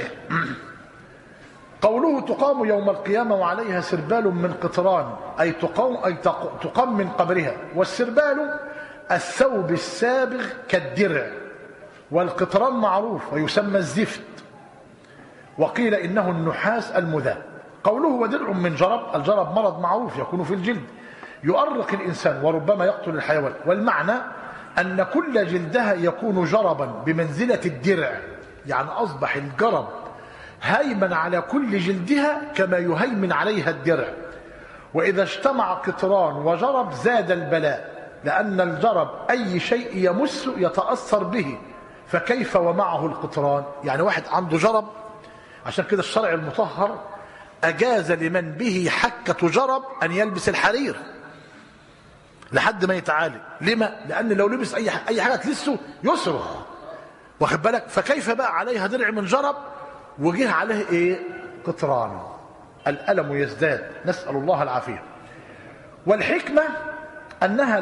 قوله تقام يوم القيامة وعليها سربال من قطران، أي تقام من قبرها. والسربال الثوب السابغ كالدرع، والقطران معروف ويسمى الزفت، وقيل إنه النحاس المذاب. قوله ودرع من جرب، الجرب مرض معروف يكون في الجلد يؤرق الإنسان وربما يقتل الحيوان، والمعنى أن كل جلدها يكون جربا بمنزلة الدرع، يعني أصبح الجرب هيمن على كل جلدها كما يهيمن عليها الدرع. وإذا اجتمع قطران وجرب زاد البلاء، لأن الجرب أي شيء يمس يتأثر به، فكيف ومعه القطران؟ يعني واحد عنده جرب، عشان كده الشرع المطهر أجاز لمن به حكة جرب أن يلبس الحرير لحد ما يتعالج. لما؟ لأن لو لبس أي حاجة تلسه يصرخ، واخد بالك. فكيف بقى عليها درع من جرب وجه عليه ايه؟ قطران، الألم يزداد، نسأل الله العافية. والحكمة أنها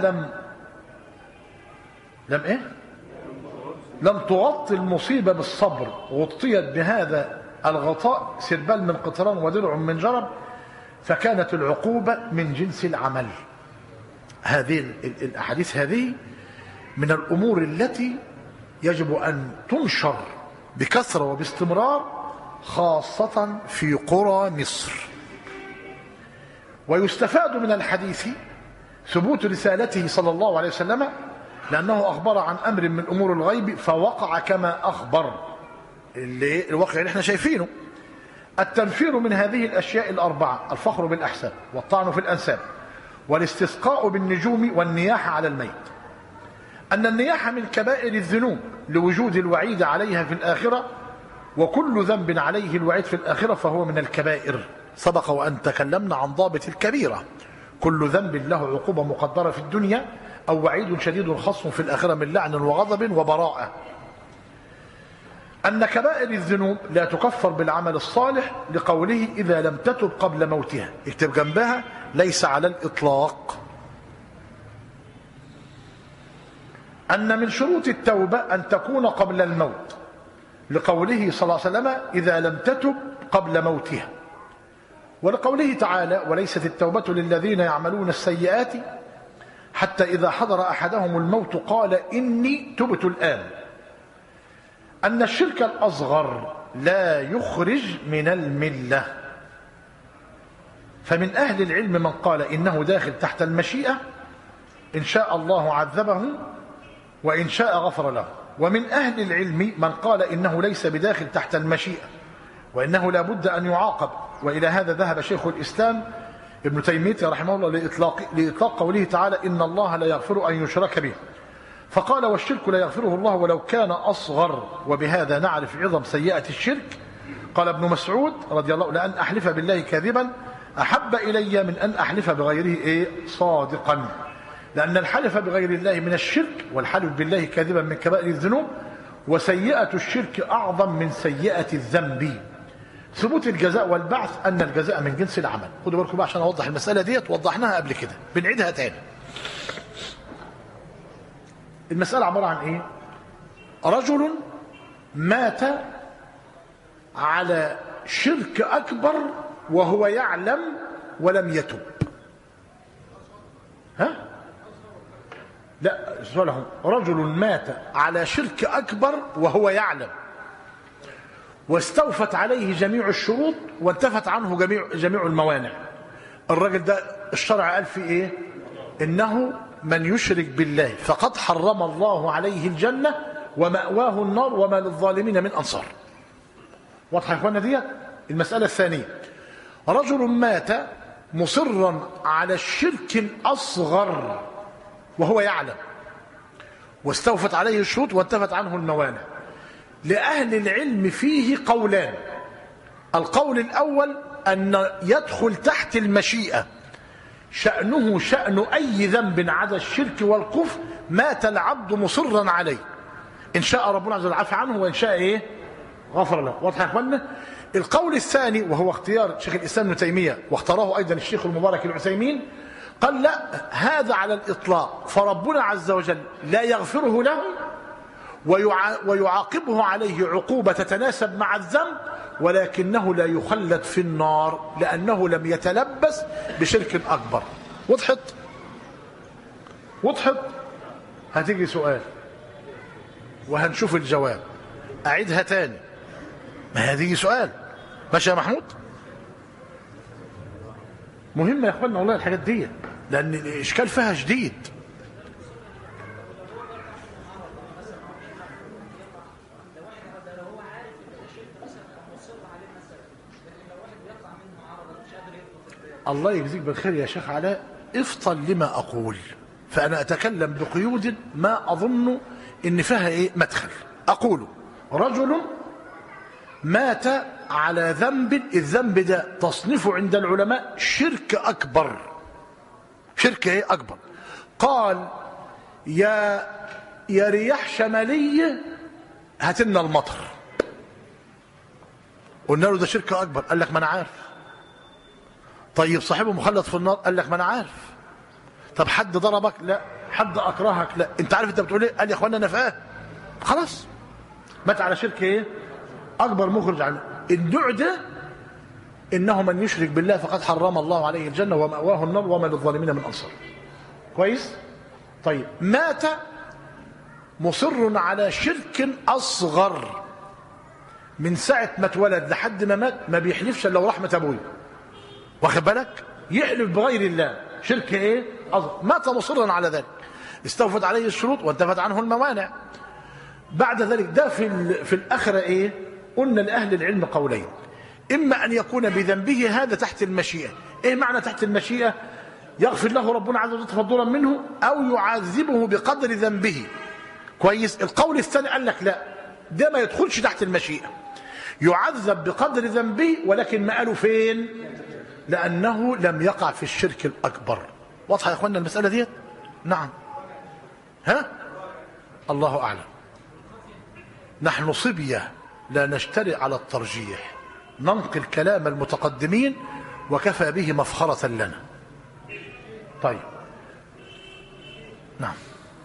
لم تغطي المصيبة بالصبر، غطيت بهذا الغطاء سربال من قطران ودرع من جرب، فكانت العقوبة من جنس العمل. هذه الأحاديث هذه من الأمور التي يجب أن تنشر بكثرة وباستمرار، خاصة في قرى مصر. ويستفاد من الحديث ثبوت رسالته صلى الله عليه وسلم، لأنه أخبر عن أمر من أمور الغيب فوقع كما أخبر، الواقع اللي احنا شايفينه. التنفير من هذه الأشياء الأربعة: الفخر بالأحساب، والطعن في الأنساب، والاستسقاء بالنجوم، والنياحة على الميت. أن النياحة من كبائر الذنوب لوجود الوعيد عليها في الآخرة، وكل ذنب عليه الوعيد في الآخرة فهو من الكبائر. سبق وأن تكلمنا عن ضابط الكبيرة: كل ذنب له عقوبة مقدرة في الدنيا أو وعيد شديد خصم في الآخرة من لعن وغضب وبراءة. أن كبائر الذنوب لا تكفر بالعمل الصالح، لقوله إذا لم تتب قبل موتها. اكتب جنبها ليس على الإطلاق. أن من شروط التوبة أن تكون قبل الموت، لقوله صلى الله عليه وسلم إذا لم تتب قبل موتها. ولقوله تعالى وليست التوبة للذين يعملون السيئات حتى إذا حضر أحدهم الموت قال إني تبت الآن. أن الشرك الأصغر لا يخرج من الملة، فمن أهل العلم من قال إنه داخل تحت المشيئة، إن شاء الله عذبه وإن شاء غفر له. ومن أهل العلم من قال إنه ليس بداخل تحت المشيئة، وإنه لا بد أن يعاقب. وإلى هذا ذهب شيخ الإسلام ابن تيمية رحمه الله لإطلاق قوله تعالى إن الله لا يغفر أن يشرك به، فقال والشرك لا يغفره الله ولو كان أصغر. وبهذا نعرف عظم سيئة الشرك. قال ابن مسعود رضي الله لأن أحلف بالله كاذبا أحب إلي من أن أحلف بغيره صادقا، لأن الحلف بغير الله من الشرك، والحلف بالله كاذبا من كبائر الذنوب، وسيئة الشرك أعظم من سيئة الذنب. ثبوت الجزاء والبعث، أن الجزاء من جنس العمل. خدوا بالكم بقى عشان أوضح المسألة ديت، وضحناها قبل كده بنعيدها تاني. المسألة عبارة عن إيه؟ رجل مات على شرك أكبر وهو يعلم ولم يتب. ها؟ لا، سؤالهم رجل مات على شرك أكبر وهو يعلم واستوفت عليه جميع الشروط وانتفت عنه جميع الموانع. الراجل ده الشرع قال فيه ايه؟ انه من يشرك بالله فقد حرم الله عليه الجنة ومأواه النار وما للظالمين من أنصار. واضحة يا اخوانا ديت؟ المسألة الثانية، رجل مات مصرا على الشرك الأصغر وهو يعلم واستوفت عليه الشروط وانتفت عنه الموانع. لأهل العلم فيه قولان. القول الأول أن يدخل تحت المشيئة، شأنه شأن أي ذنب عدا الشرك والكفر مات العبد مصرا عليه، إن شاء ربنا عز وجل عفى عنه وإن شاء إيه غفر له. واضح يا اخوانا؟ القول الثاني وهو اختيار شيخ الإسلام ابن تيمية واختاره أيضا الشيخ المبارك العثيمين، قال لا، هذا على الإطلاق، فربنا عز وجل لا يغفره له ويعاقبه عليه عقوبة تتناسب مع الذنب، ولكنه لا يخلد في النار لأنه لم يتلبس بشرك أكبر. وضحت؟ وضحت؟ هتيجي سؤال وهنشوف الجواب. أعيدها تاني، ما هتيجي سؤال. ماشي يا محمود؟ مهمة يا اخوانا والله الحاجات دي، لأن الإشكال فيها شديد. الله يجزيك بالخير يا شيخ علاء، افطن لما أقول، فأنا أتكلم بقيود ما أظن إن فيها إيه مدخل. أقول رجل مات على ذنب، الذنب ده تصنيفه عند العلماء شرك أكبر. شرك إيه أكبر؟ قال يا رياح شمالية هاتلنا المطر. قلنا له ده شرك أكبر، قال لك ما أنا عارف. طيب صاحبه مخلد في النار، قال لك ما أنا عارف. طب حد ضربك؟ لا. حد أكرهك؟ لا. أنت عارف أنت بتقول إيه؟ قال يا إخوانا أنا فاهم. خلاص مات على شرك إيه أكبر مخرج عنه. النوع ده إنه من يشرك بالله فقد حرم الله عليه الجنة ومأواه النار وما للظالمين من أنصار. كويس؟ طيب مات مصر على شرك أصغر، من ساعة ما اتولد لحد ما مات ما بيحلفش إلا ورحمة أبوه. واخد بالك؟ يحلف بغير الله، شرك إيه أصغر. مات مصرا على ذلك، استوفت عليه الشروط وانتفت عنه الموانع. بعد ذلك ده في الآخرة إيه؟ قلنا لأهل العلم قولين، إما أن يكون بذنبه هذا تحت المشيئة. إيه معنى تحت المشيئة؟ يغفر له ربنا عز وجل تفضلا منه أو يعذبه بقدر ذنبه. كويس؟ القول الثاني قال لك لا، ده ما يدخلش تحت المشيئة، يعذب بقدر ذنبه، ولكن ما قالوا فين؟ لأنه لم يقع في الشرك الأكبر. واضحة يا أخوانا المسألة دي؟ نعم. ها؟ الله أعلم. نحن صبية لا نجترئ على الترجيح، ننقل كلام المتقدمين وكفى به مفخرة لنا. طيب نعم.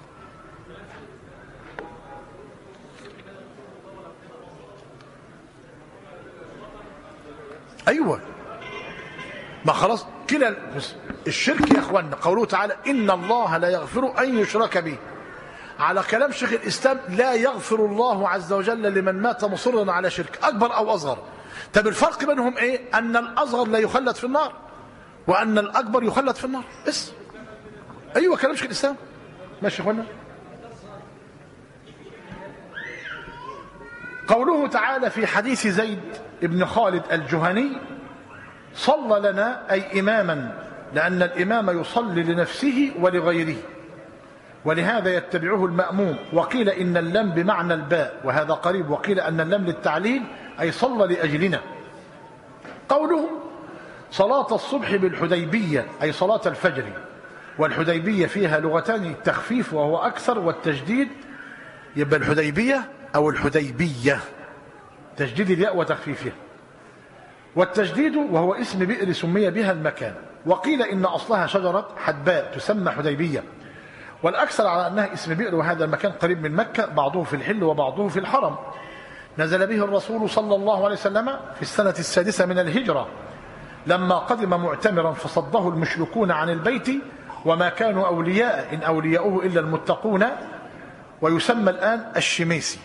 أيوة، ما خلاص كلا الشرك يا أخوانا. قوله تعالى إن الله لا يغفر أن يشرك به، على كلام شيخ الإسلام لا يغفر الله عز وجل لمن مات مصرا على شرك أكبر أو أصغر. طب الفرق بينهم إيه؟ أن الأصغر لا يخلد في النار وأن الأكبر يخلد في النار بس. أيوة كلام شيخ الإسلام. ماشي يا أخوانا. قوله تعالى في حديث زيد بن خالد الجهني صلى لنا أي إماما، لأن الإمام يصلي لنفسه ولغيره، ولهذا يتبعه المأموم. وقيل إن اللام بمعنى الباء وهذا قريب، وقيل أن اللام للتعليل أي صلى لأجلنا. قوله صلاة الصبح بالحديبية أي صلاة الفجر، والحديبية فيها لغتان، التخفيف وهو أكثر والتجديد، يبقى الحديبية أو الحديبية، تجديد الياء وتخفيفها. والتجديد وهو اسم بئر سمي بها المكان. وقيل إن أصلها شجرة حدباء تسمى حديبية، والأكثر على أنها اسم بئر، وهذا المكان قريب من مكة، بعضه في الحل وبعضه في الحرم. نزل به الرسول صلى الله عليه وسلم في السنة 6 من الهجرة لما قدم معتمرا فصده المشركون عن البيت وما كانوا أولياء إن أولياؤه إلا المتقون، ويسمى الآن الشميسي.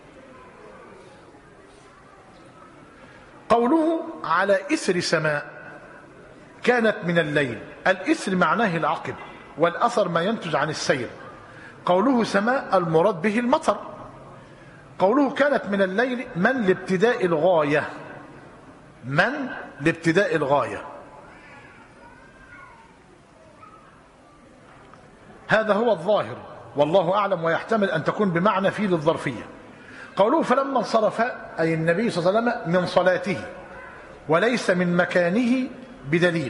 قوله على إثر سماء كانت من الليل، الإثر معناه العقب، والأثر ما ينتج عن السير. قوله سماء المراد به المطر. قوله كانت من الليل من لابتداء الغاية، من لابتداء الغاية، هذا هو الظاهر والله أعلم، ويحتمل أن تكون بمعنى في للظرفية. قوله فلما انصرف أي النبي صلى الله عليه وسلم من صلاته وليس من مكانه بدليل.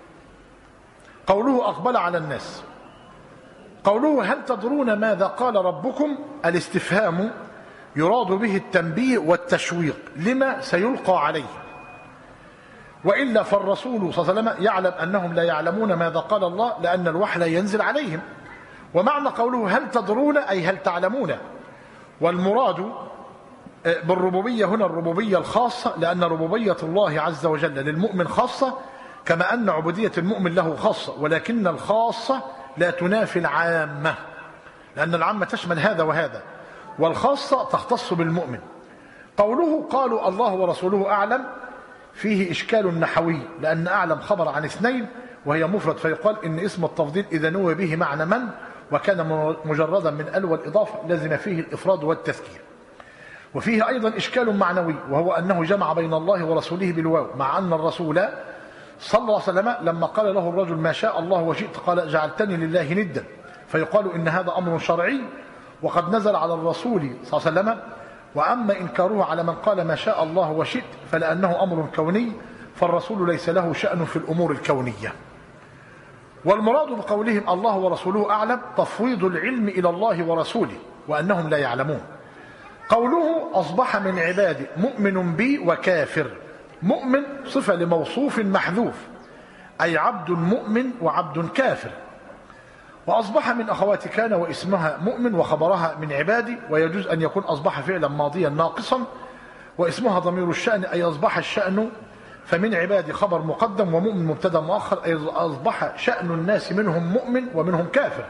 قوله أقبل على الناس. قوله هل تدرون ماذا قال ربكم، الاستفهام يراد به التنبيه والتشويق لما سيلقى عليه، وإلا فالرسول صلى الله عليه وسلم يعلم أنهم لا يعلمون ماذا قال الله لأن الوحي لا ينزل عليهم. ومعنى قوله هل تدرون أي هل تعلمون، والمراد بالربوبية هنا الربوبية الخاصة، لأن ربوبية الله عز وجل للمؤمن خاصة كما أن عبودية المؤمن له خاصة، ولكن الخاصة لا تنافي العامة، لأن العامة تشمل هذا وهذا، والخاصة تختص بالمؤمن. قوله قالوا الله ورسوله أعلم فيه إشكال نحوي، لأن أعلم خبر عن اثنين وهي مفرد، فيقال إن اسم التفضيل إذا نوى به معنى من وكان مجردا من ال والإضافة لازم فيه الإفراد والتذكير. وفيه أيضا إشكال معنوي، وهو أنه جمع بين الله ورسوله بالواو، مع أن الرسول صلى الله عليه وسلم لما قال له الرجل ما شاء الله وشئت قال جعلتني لله ندا، فيقال إن هذا أمر شرعي وقد نزل على الرسول صلى الله عليه وسلم. وأما إنكاره على من قال ما شاء الله وشئت فلأنه أمر كوني، فالرسول ليس له شأن في الأمور الكونية. والمراد بقولهم الله ورسوله أعلم تفويض العلم إلى الله ورسوله وأنهم لا يعلمون. قوله أصبح من عبادي مؤمن بي وكافر، مؤمن صفة لموصوف محذوف، أي عبد مؤمن وعبد كافر. وأصبح من أخوات كان واسمها مؤمن وخبرها من عبادي، ويجوز أن يكون أصبح فعلا ماضيا ناقصا واسمها ضمير الشأن أي أصبح الشأن، فمن عبادي خبر مقدم ومؤمن مبتدا مؤخر، أي أصبح شأن الناس منهم مؤمن ومنهم كافر.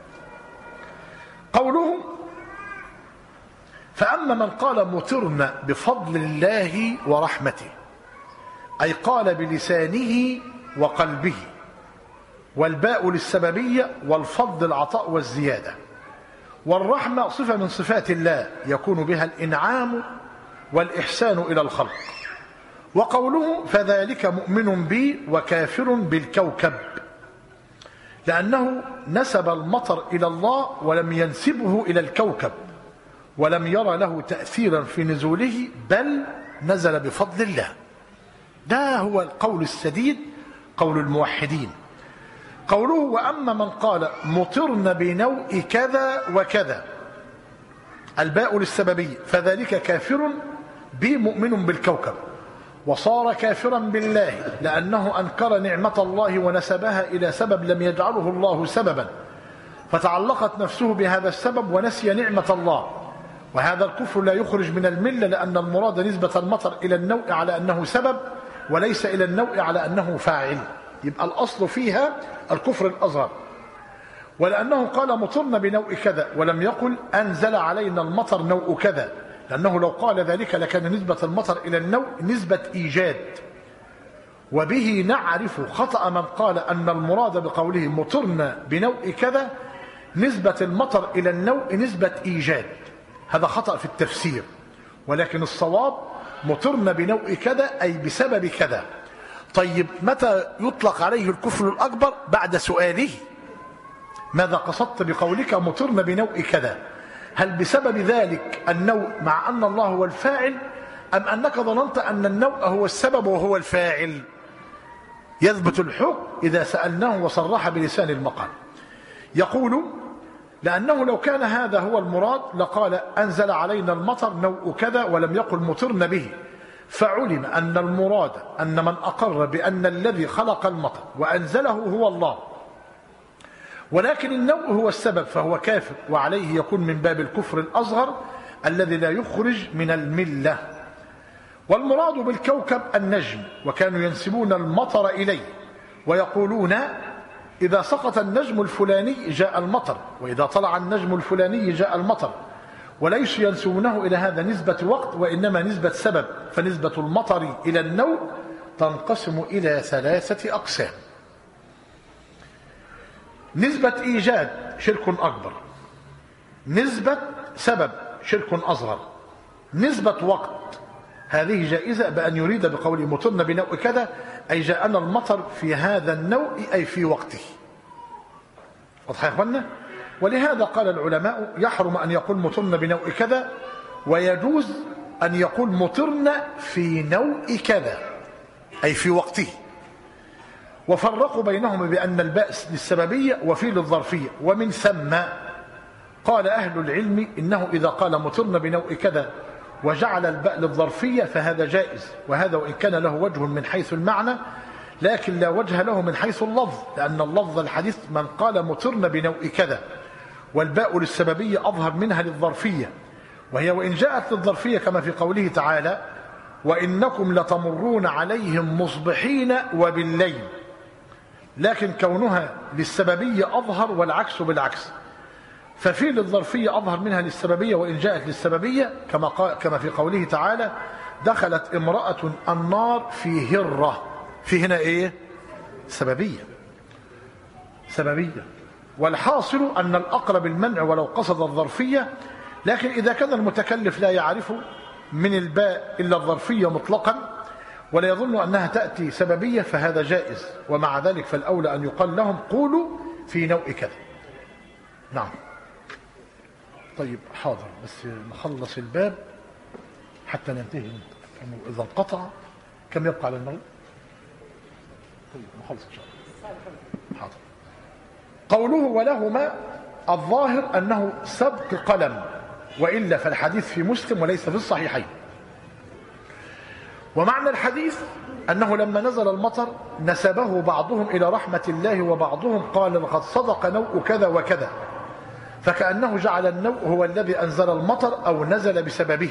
قوله فأما من قال مطرنا بفضل الله ورحمته، أي قال بلسانه وقلبه، والباء للسببية، والفضل العطاء والزيادة، والرحمة صفة من صفات الله يكون بها الإنعام والإحسان إلى الخلق. وقوله فذلك مؤمن بي وكافر بالكوكب، لأنه نسب المطر إلى الله ولم ينسبه إلى الكوكب، ولم يرى له تأثيرا في نزوله، بل نزل بفضل الله. ده هو القول السديد، قول الموحدين. قوله وأما من قال مطرن بنوء كذا وكذا، الباء للسببية، فذلك كافر بي مؤمن بالكوكب، وصار كافرا بالله لأنه أنكر نعمة الله ونسبها إلى سبب لم يجعله الله سببا، فتعلقت نفسه بهذا السبب ونسي نعمة الله. وهذا الكفر لا يخرج من الملة، لأن المراد نسبة المطر إلى النوء على أنه سبب وليس إلى النوء على أنه فاعل، يبقى الأصل فيها الكفر الأصغر. ولأنه قال مطرنا بنوء كذا ولم يقل أنزل علينا المطر نوء كذا، لأنه لو قال ذلك لكان نسبة المطر إلى النوء نسبة إيجاد. وبه نعرف خطأ من قال أن المراد بقوله مطرنا بنوء كذا نسبة المطر إلى النوء نسبة إيجاد، هذا خطأ في التفسير، ولكن الصواب مطرنا بنوء كذا أي بسبب كذا. طيب متى يطلق عليه الكفر الأكبر؟ بعد سؤاله ماذا قصدت بقولك مطرنا بنوء كذا؟ هل بسبب ذلك النوء مع أن الله هو الفاعل، أم أنك ظننت أن النوء هو السبب وهو الفاعل؟ يثبت الحكم إذا سألناه وصرح بلسان المقال. يقول لأنه لو كان هذا هو المراد لقال أنزل علينا المطر نوء كذا ولم يقل مطرنا به، فعلم أن المراد أن من أقر بأن الذي خلق المطر وأنزله هو الله، ولكن النوء هو السبب فهو كافر، وعليه يكون من باب الكفر الأصغر الذي لا يخرج من الملة. والمراد بالكوكب النجم، وكانوا ينسبون المطر إليه ويقولون إذا سقط النجم الفلاني جاء المطر، وإذا طلع النجم الفلاني جاء المطر، وليس ينسبونه إلى هذا نسبة وقت وإنما نسبة سبب. فنسبة المطر إلى النوء تنقسم إلى 3 أقسام: نسبة إيجاد شرك أكبر، نسبة سبب شرك أصغر، نسبة وقت. هذه جائزة بأن يريد بقوله مطرنا بنوء كذا أي جاءنا المطر في هذا النوء أي في وقته. واضح يا اخوانا؟ ولهذا قال العلماء يحرم أن يقول مطرنا بنوء كذا، ويجوز أن يقول مطرنا في نوء كذا أي في وقته. وفرقوا بينهم بأن الباء للسببية وفي للظرفية. ومن ثم قال أهل العلم إنه إذا قال مطرنا بنوء كذا وجعل الباء للظرفية فهذا جائز، وهذا وإن كان له وجه من حيث المعنى لكن لا وجه له من حيث اللفظ، لأن اللفظ الحديث من قال مطرنا بنوء كذا، والباء للسببية أظهر منها للظرفية، وهي وإن جاءت للظرفية كما في قوله تعالى وإنكم لتمرون عليهم مصبحين وبالليل، لكن كونها للسببية أظهر والعكس بالعكس. ففي للظرفية أظهر منها للسببية وإن جاءت للسببية كما في قوله تعالى دخلت امرأة النار في هرة. في هنا إيه؟ سببية. والحاصل أن الأقرب المنع ولو قصد الظرفية، لكن إذا كان المتكلف لا يعرف من الباء إلا الظرفية مطلقا ولا يظن أنها تأتي سببية فهذا جائز، ومع ذلك فالأولى أن يقال لهم قولوا في نوء كذا. نعم. طيب حاضر، بس نخلص الباب حتى ننتهي، إذا انقطع كم يبقى على المغرب؟ طيب نخلص إن شاء الله. حاضر. قوله ولهما الظاهر أنه سبق قلم، وإلا فالحديث في مسلم وليس في الصحيحين. ومعنى الحديث أنه لما نزل المطر نسبه بعضهم إلى رحمة الله وبعضهم قال لقد صدق نوء كذا وكذا، فكأنه جعل النوء هو الذي أنزل المطر أو نزل بسببه.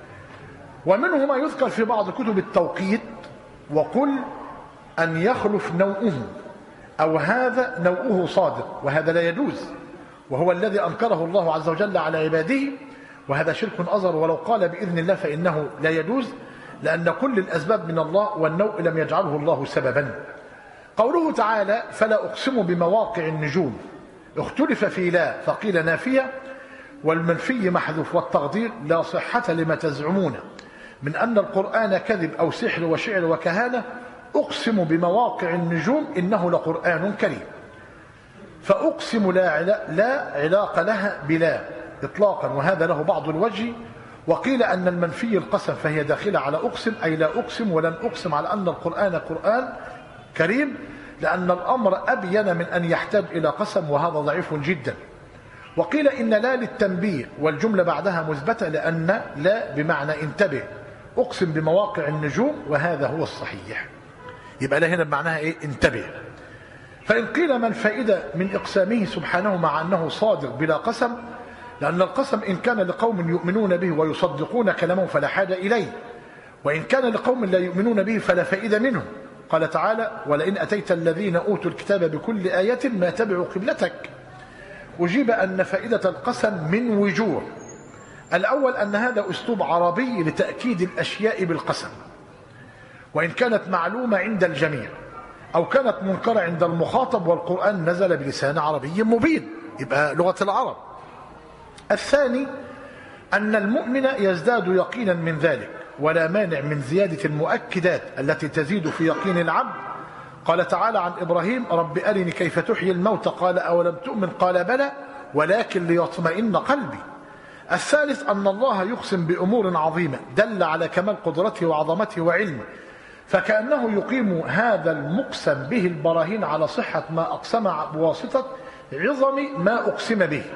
ومنه ما يذكر في بعض كتب التوقيت وقل أن يخلف نوءه أو هذا نوءه صادق، وهذا لا يجوز، وهو الذي أنكره الله عز وجل على عباده، وهذا شرك أصغر. ولو قال بإذن الله فإنه لا يجوز، لأن كل الأسباب من الله والنوء لم يجعله الله سببا. قوله تعالى فلا أقسم بمواقع النجوم، اختلف في لا فقيل نافية، والمنفي محذوف، والتقدير لا صحة لما تزعمون من أن القرآن كذب أو سحر وشعر وكهانة. أقسم بمواقع النجوم إنه لقرآن كريم. فأقسم لا علاقة لها بلا إطلاقا، وهذا له بعض الوجه. وقيل أن المنفي القسم فهي داخلة على أقسم، أي لا أقسم ولن أقسم على أن القرآن قرآن كريم، لأن الأمر أبين من أن يحتاج إلى قسم، وهذا ضعيف جدا. وقيل إن لا للتنبيه والجملة بعدها مثبتة، لأن لا بمعنى انتبه، أقسم بمواقع النجوم، وهذا هو الصحيح. يبقى لا هنا بمعناها إيه؟ انتبه. فإن قيل ما الفائدة من إقسامه سبحانه مع أنه صادق بلا قسم؟ لأن القسم إن كان لقوم يؤمنون به ويصدقون كلامه فلا حاجة إليه، وإن كان لقوم لا يؤمنون به فلا فائدة منه. قال تعالى ولئن أتيت الذين أوتوا الكتاب بكل آية ما تبعوا قبلتك. أجيب أن فائدة القسم من وجوه. الأول أن هذا أسلوب عربي لتأكيد الأشياء بالقسم، وإن كانت معلومة عند الجميع أو كانت منكرة عند المخاطب، والقرآن نزل بلسان عربي مبين، يبقى لغة العرب. الثاني أن المؤمن يزداد يقينا من ذلك، ولا مانع من زيادة المؤكدات التي تزيد في يقين العبد. قال تعالى عن إبراهيم رب أرني كيف تحيي الموتى قال أولم تؤمن قال بلى ولكن ليطمئن قلبي. الثالث أن الله يقسم بأمور عظيمة دل على كمال قدرته وعظمته وعلمه، فكأنه يقيم هذا المقسم به البراهين على صحة ما أقسم بواسطة عظم ما أقسم به.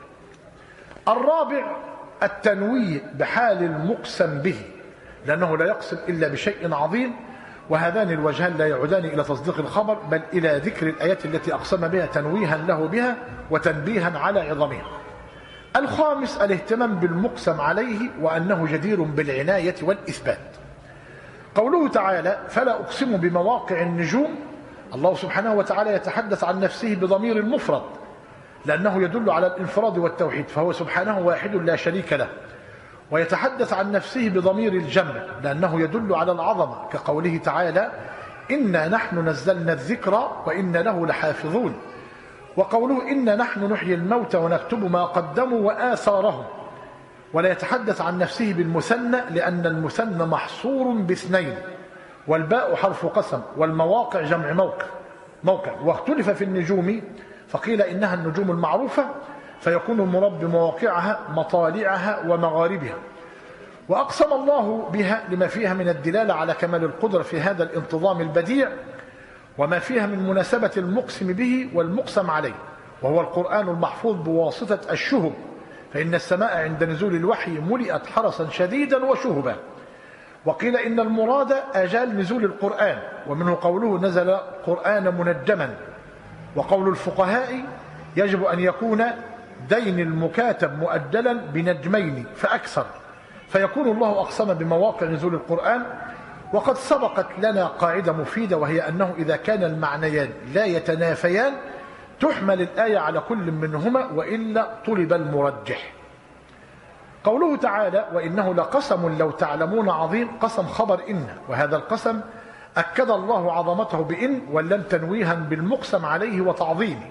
الرابع التنويه بحال المقسم به، لأنه لا يقسم إلا بشيء عظيم، وهذان الوجهان لا يعودان إلى تصديق الخبر بل إلى ذكر الآيات التي أقسم بها تنويها له بها وتنبيها على عظمها. الخامس الاهتمام بالمقسم عليه وأنه جدير بالعناية والإثبات. قوله تعالى فلا أقسم بمواقع النجوم، الله سبحانه وتعالى يتحدث عن نفسه بضمير المفرد لأنه يدل على الانفراد والتوحيد، فهو سبحانه واحد لا شريك له. ويتحدث عن نفسه بضمير الجمع لأنه يدل على العظمة كقوله تعالى إنا نحن نزلنا الذكر وإن له لحافظون. وقوله إنا نحن نحيي الموتى ونكتب ما قدموا وآثارهم. ولا يتحدث عن نفسه بالمثنى لأن المثنى محصور باثنين، والباء حرف قسم، والمواقع جمع موقع. واختلف في النجوم فقيل إنها النجوم المعروفة فيكون المراد بمواقعها مطالعها ومغاربها. وأقسم الله بها لما فيها من الدلالة على كمال القدرة في هذا الانتظام البديع، وما فيها من مناسبة المقسم به والمقسم عليه، وهو القرآن المحفوظ بواسطة الشهب، فإن السماء عند نزول الوحي ملئت حرسا شديدا وشهبا. وقيل إن المراد أجال نزول القرآن، ومنه قوله نزل القرآن منجما. وقول الفقهاء يجب أن يكون دين المكاتب مؤجلا بنجمين فأكثر، فيكون الله أقسم بمواقع نزول القرآن. وقد سبقت لنا قاعدة مفيدة، وهي أنه إذا كان المعنيان لا يتنافيان تحمل الآية على كل منهما، وإلا طلب المرجح. قوله تعالى وإنه لقسم لو تعلمون عظيم، قسم خبر إن، وهذا القسم أكد الله عظمته بإن ولم تنويها بالمقسم عليه وتعظيمه.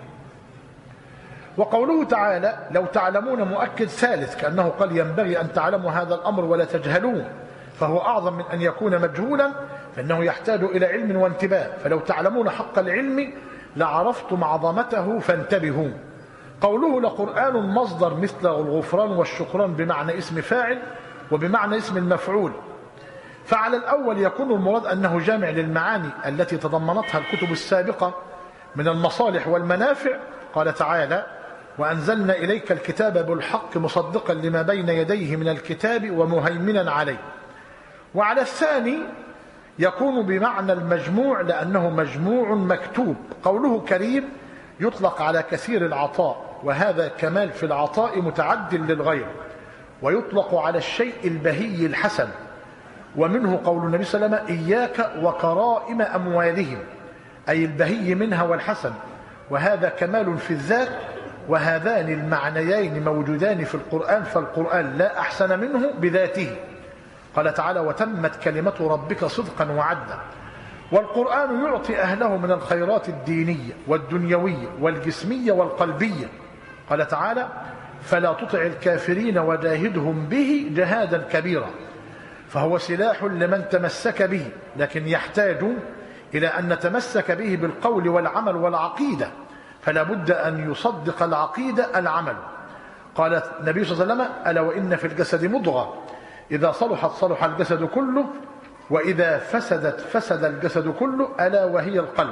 وقوله تعالى لو تعلمون مؤكد ثالث، كأنه قال ينبغي أن تعلموا هذا الأمر ولا تجهلون، فهو أعظم من أن يكون مجهولا، فإنه يحتاج إلى علم وانتباه. فلو تعلمون حق العلم لعرفتم عظمته فانتبهوا. قوله لقرآن مصدر مثل الغفران والشكران بمعنى اسم فاعل وبمعنى اسم المفعول. فعلى الأول يكون المراد أنه جامع للمعاني التي تضمنتها الكتب السابقة من المصالح والمنافع. قال تعالى وأنزلنا إليك الكتاب بالحق مصدقا لما بين يديه من الكتاب ومهيمنا عليه. وعلى الثاني يكون بمعنى المجموع لأنه مجموع مكتوب. قوله كريم يطلق على كثير العطاء، وهذا كمال في العطاء متعد للغير، ويطلق على الشيء البهي الحسن. ومنه قول النبي صلى الله عليه وسلم إياك وكرائم أموالهم، أي البهي منها والحسن، وهذا كمال في الذات. وهذان المعنيين موجودان في القرآن، فالقرآن لا أحسن منه بذاته. قال تعالى وتمت كلمة ربك صدقا وعدلا. والقرآن يعطي أهله من الخيرات الدينية والدنيوية والجسمية والقلبية. قال تعالى فلا تطع الكافرين وجاهدهم به جهادا كبيرا. فهو سلاح لمن تمسك به، لكن يحتاج إلى أن نتمسك به بالقول والعمل والعقيدة، فلا بد أن يصدق العقيدة العمل. قال النبي صلى الله عليه وسلم ألا وإن في الجسد مضغة إذا صلحت صلح الجسد كله وإذا فسدت فسد الجسد كله ألا وهي القلب.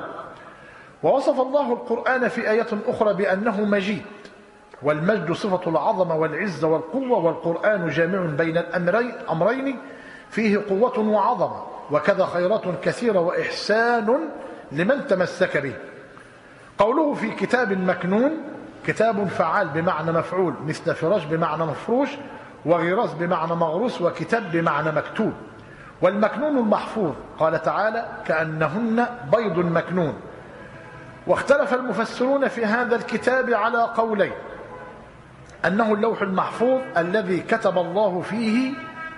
ووصف الله القرآن في آية أخرى بأنه مجيد، والمجد صفة العظمة والعزة والقوة، والقرآن جامع بين الأمرين فيه قوة وعظمة، وكذا خيرات كثيرة وإحسان لمن تمسك به. قوله في كتاب مكنون، كتاب فعال بمعنى مفعول مثل فراش بمعنى مفروش، وغراس بمعنى مغروس، وكتاب بمعنى مكتوب. والمكنون المحفوظ قال تعالى كأنهن بيض مكنون. واختلف المفسرون في هذا الكتاب على قولين: أنه اللوح المحفوظ الذي كتب الله فيه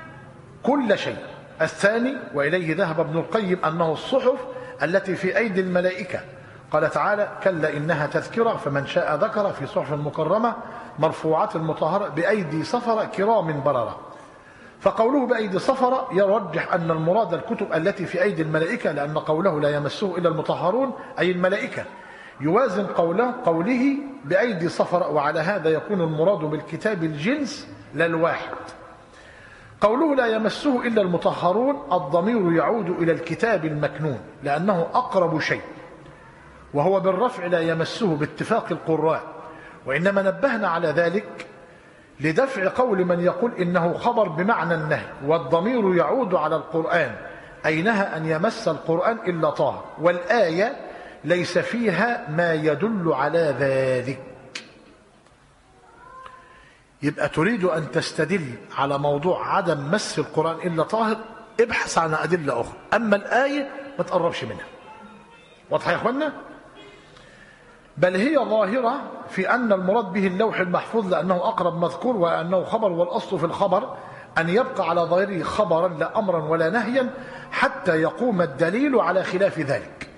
كل شيء. الثاني وإليه ذهب ابن القيم أنه الصحف التي في أيدي الملائكة. قال تعالى كلا إنها تذكرة فمن شاء ذكر في صحف مكرمة مرفوعات مطهرة بأيدي صفرة كرام بررة. فقوله بأيدي صفرة يرجح أن المراد الكتب التي في أيدي الملائكة، لأن قوله لا يمسه إلا المطهرون أي الملائكة يوازن قوله بأيدي صفرة، وعلى هذا يكون المراد بالكتاب الجنس لا الواحد. قوله لا يمسه إلا المطهرون الضمير يعود إلى الكتاب المكنون لأنه أقرب شيء، وهو بالرفع لا يمسه باتفاق القراء، وإنما نبهنا على ذلك لدفع قول من يقول إنه خبر بمعنى النهي، والضمير يعود على القرآن أي نهى أن يمس القرآن إلا طاهر، والآية ليس فيها ما يدل على ذلك. يبقى تريد أن تستدل على موضوع عدم مس القرآن إلا طاهر، ابحث عن أدلة أخرى. أما الآية ما تقربش منها. واضح يا أخوانا؟ بل هي ظاهرة في أن المراد به اللوح المحفوظ لأنه أقرب مذكور وأنه خبر، والأصل في الخبر أن يبقى على ظاهره خبرا لا أمرا ولا نهيا حتى يقوم الدليل على خلاف ذلك.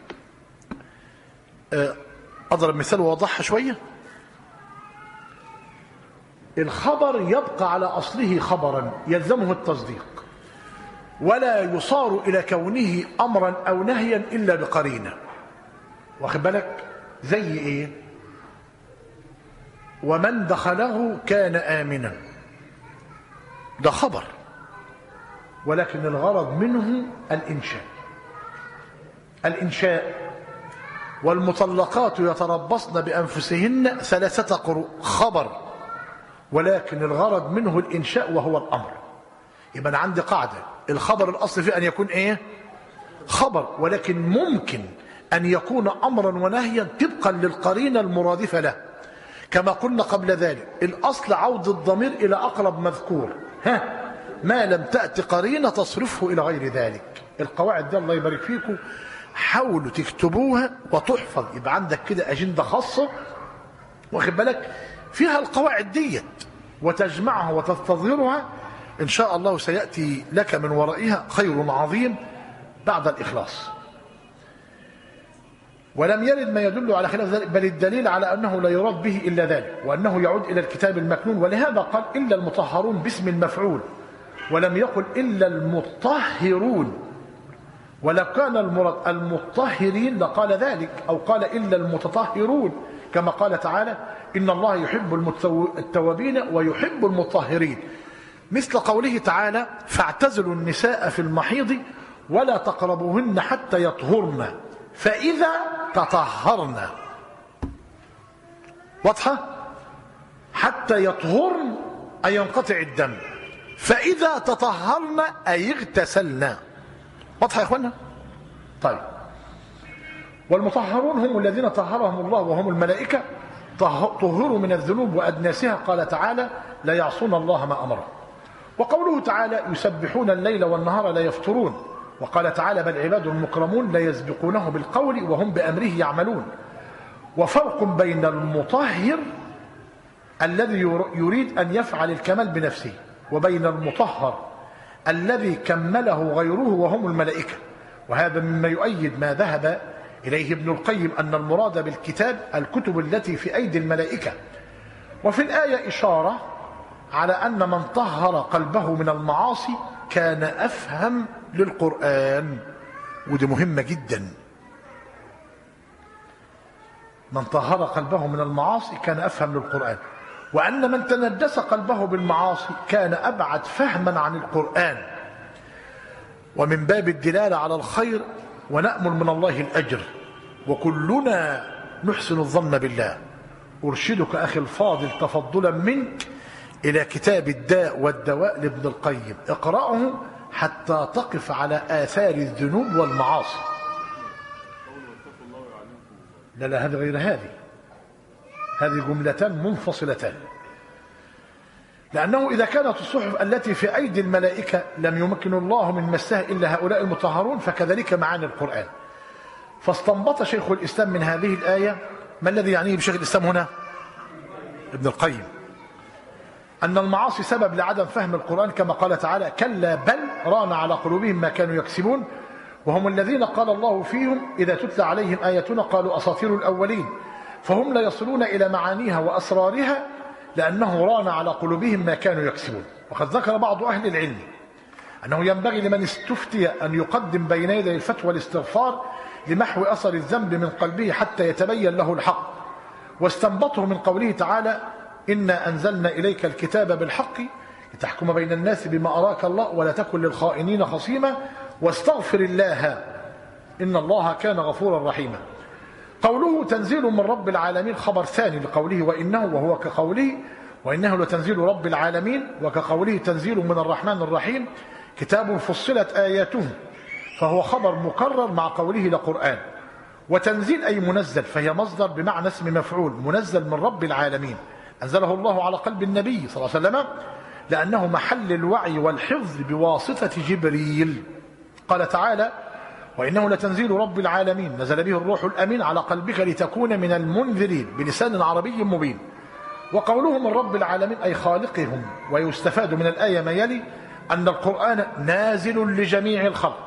أضرب مثال واضحها شوية. الخبر يبقى على أصله خبرا يلزمه التصديق، ولا يصار إلى كونه أمرا أو نهيا إلا بقرينة. واخد بالك؟ زي إيه؟ ومن دخله كان آمنا، ده خبر، ولكن الغرض منه الإنشاء. والمطلقات يتربصن بأنفسهن 3 قروء، خبر، ولكن الغرض منه الإنشاء وهو الأمر. يبقى أنا عندي قاعدة، الخبر الأصل فيه أن يكون إيه؟ خبر، ولكن ممكن أن يكون أمرا ونهيا طبقا للقرينة المرادفة له، كما قلنا قبل ذلك الأصل عود الضمير إلى أقرب مذكور، ما لم تأتي قرينة تصرفه إلى غير ذلك. القواعد دي الله يبارك فيكم حاولوا تكتبوها وتحفظ، يبقى عندك كده أجندة خاصة واخد بالك فيها القواعد ديت، وتجمعها وتستظهرها إن شاء الله، سيأتي لك من ورائها خير عظيم بعد الإخلاص. ولم يرد ما يدل على خلاف ذلك، بل الدليل على أنه لا يراد به إلا ذلك، وأنه يعود إلى الكتاب المكنون. ولهذا قال إلا المطهرون باسم المفعول، ولم يقل إلا المطهرون. ولو كان المراد المطهرين لقال ذلك، أو قال إلا المتطهرون، كما قال تعالى إن الله يحب التوابين ويحب المطهرين، مثل قوله تعالى فاعتزلوا النساء في المحيض ولا تقربوهن حتى يطهرن فإذا تطهرن. واضحة؟ حتى يطهرن أي ينقطع الدم، فإذا تطهرن أي اغتسلن. واضحة يا إخوانا؟ طيب، والمطهرون هم الذين طهرهم الله وهم الملائكة، طهروا من الذنوب وأدناسها. قال تعالى لا يعصون الله ما أمره. وقوله تعالى يسبحون الليل والنهار لا يفترون. وقال تعالى بل عباد مكرمون لا يسبقونه بالقول وهم بأمره يعملون. وفرق بين المطهر الذي يريد أن يفعل الكمال بنفسه، وبين المطهر الذي كمله غيره وهم الملائكة. وهذا مما يؤيد ما ذهب إليه ابن القيم أن المراد بالكتاب الكتب التي في أيدي الملائكة. وفي الآية إشارة على أن من طهر قلبه من المعاصي كان أفهم للقرآن، ودي مهمة جدا. من طهر قلبه من المعاصي كان أفهم للقرآن، وأن من تندس قلبه بالمعاصي كان أبعد فهما عن القرآن. ومن باب الدلالة على الخير ونأمل من الله الأجر، وكلنا نحسن الظن بالله. أرشدك أخي الفاضل تفضلا منك إلى كتاب الداء والدواء لابن القيم، اقرأه حتى تقف على آثار الذنوب والمعاصي. لا هذه غير هذه جملتان منفصلتان، لأنه إذا كانت الصحف التي في أيدي الملائكة لم يمكن الله من مسها إلا هؤلاء المطهرون، فكذلك معاني القرآن. فاستنبط شيخ الإسلام من هذه الآية ما الذي يعنيه بشيخ الإسلام هنا ابن القيم، أن المعاصي سبب لعدم فهم القرآن، كما قال تعالى كلا بل ران على قلوبهم ما كانوا يكسبون. وهم الذين قال الله فيهم إذا تتلى عليهم آياتنا قالوا أساطير الأولين، فهم لا يصلون إلى معانيها وأسرارها لأنه ران على قلوبهم ما كانوا يكسبون. وقد ذكر بعض أهل العلم أنه ينبغي لمن استفتي أن يقدم بين يدي الفتوى الاستغفار لمحو أثر الذنب من قلبه حتى يتبين له الحق، واستنبطه من قوله تعالى إنا أنزلنا إليك الكتاب بالحق لتحكم بين الناس بما أراك الله ولا تكن للخائنين خصيما واستغفر الله إن الله كان غفورا رحيما. قوله تنزيل من رب العالمين خبر ثاني لقوله وإنه، وهو كقوله وإنه لتنزيل رب العالمين، وكقوله تنزيل من الرحمن الرحيم كتاب فصلت آياته، فهو خبر مكرر مع قوله لقرآن. وتنزيل أي منزل، فهي مصدر بمعنى اسم مفعول، منزل من رب العالمين أنزله الله على قلب النبي صلى الله عليه وسلم لأنه محل الوعي والحفظ بواسطة جبريل. قال تعالى: وإنه لتنزيل رب العالمين نزل به الروح الأمين على قلبك لتكون من المنذرين بلسان عربي مبين. وقوله من رب العالمين أي خالقهم. ويستفاد من الآية ما يلي أن القرآن نازل لجميع الخلق،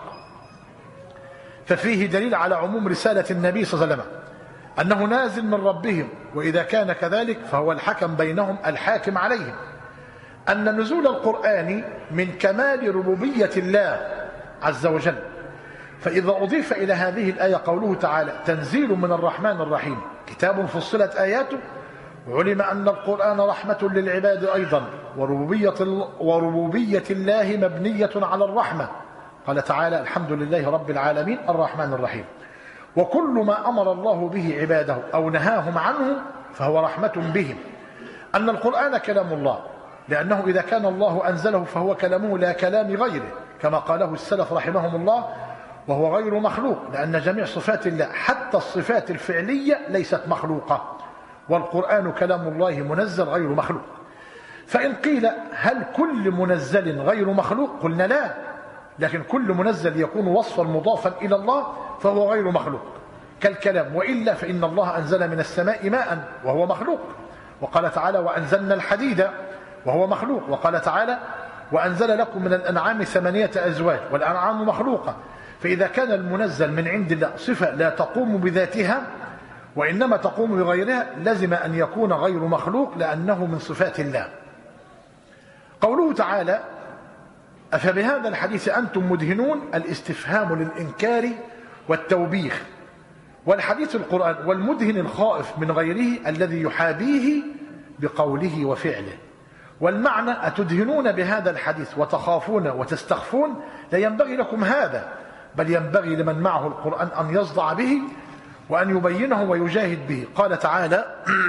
ففيه دليل على عموم رسالة النبي صلى الله عليه وسلم أنه نازل من ربهم، وإذا كان كذلك فهو الحكم بينهم الحاكم عليهم. أن نزول القرآن من كمال ربوبية الله عز وجل. فإذا أضيف إلى هذه الآية قوله تعالى: تنزيل من الرحمن الرحيم كتاب فصلت آياته، علم أن القرآن رحمة للعباد أيضا، وربوبية الله مبنية على الرحمة. قال تعالى: الحمد لله رب العالمين الرحمن الرحيم. وكل ما أمر الله به عباده أو نهاهم عنه فهو رحمة بهم. أن القرآن كلام الله، لأنه إذا كان الله أنزله فهو كلامه لا كلام غيره، كما قاله السلف رحمهم الله، وهو غير مخلوق، لأن جميع صفات الله حتى الصفات الفعلية ليست مخلوقة، والقرآن كلام الله منزل غير مخلوق. فإن قيل: هل كل منزل غير مخلوق؟ قلنا لا، لكن كل منزل يكون وصفا مضافا إلى الله فهو غير مخلوق كالكلام، وإلا فإن الله أنزل من السماء ماء وهو مخلوق، وقال تعالى: وأنزلنا الحديد وهو مخلوق، وقال تعالى: وأنزل لكم من الأنعام 8 أزواج، والأنعام مخلوقة. فإذا كان المنزل من عند الله صفة لا تقوم بذاتها وإنما تقوم بغيرها، لزم أن يكون غير مخلوق لأنه من صفات الله. قوله تعالى: أفبهذا الحديث أنتم مدهنون، الاستفهام للإنكار والتوبيخ، والحديث القرآن، والمدهن الخائف من غيره الذي يحابيه بقوله وفعله. والمعنى: أتدهنون بهذا الحديث وتخافون وتستخفون؟ لا ينبغي لكم هذا، بل ينبغي لمن معه القرآن أن يصدع به وأن يبينه ويجاهد به. قال تعالى: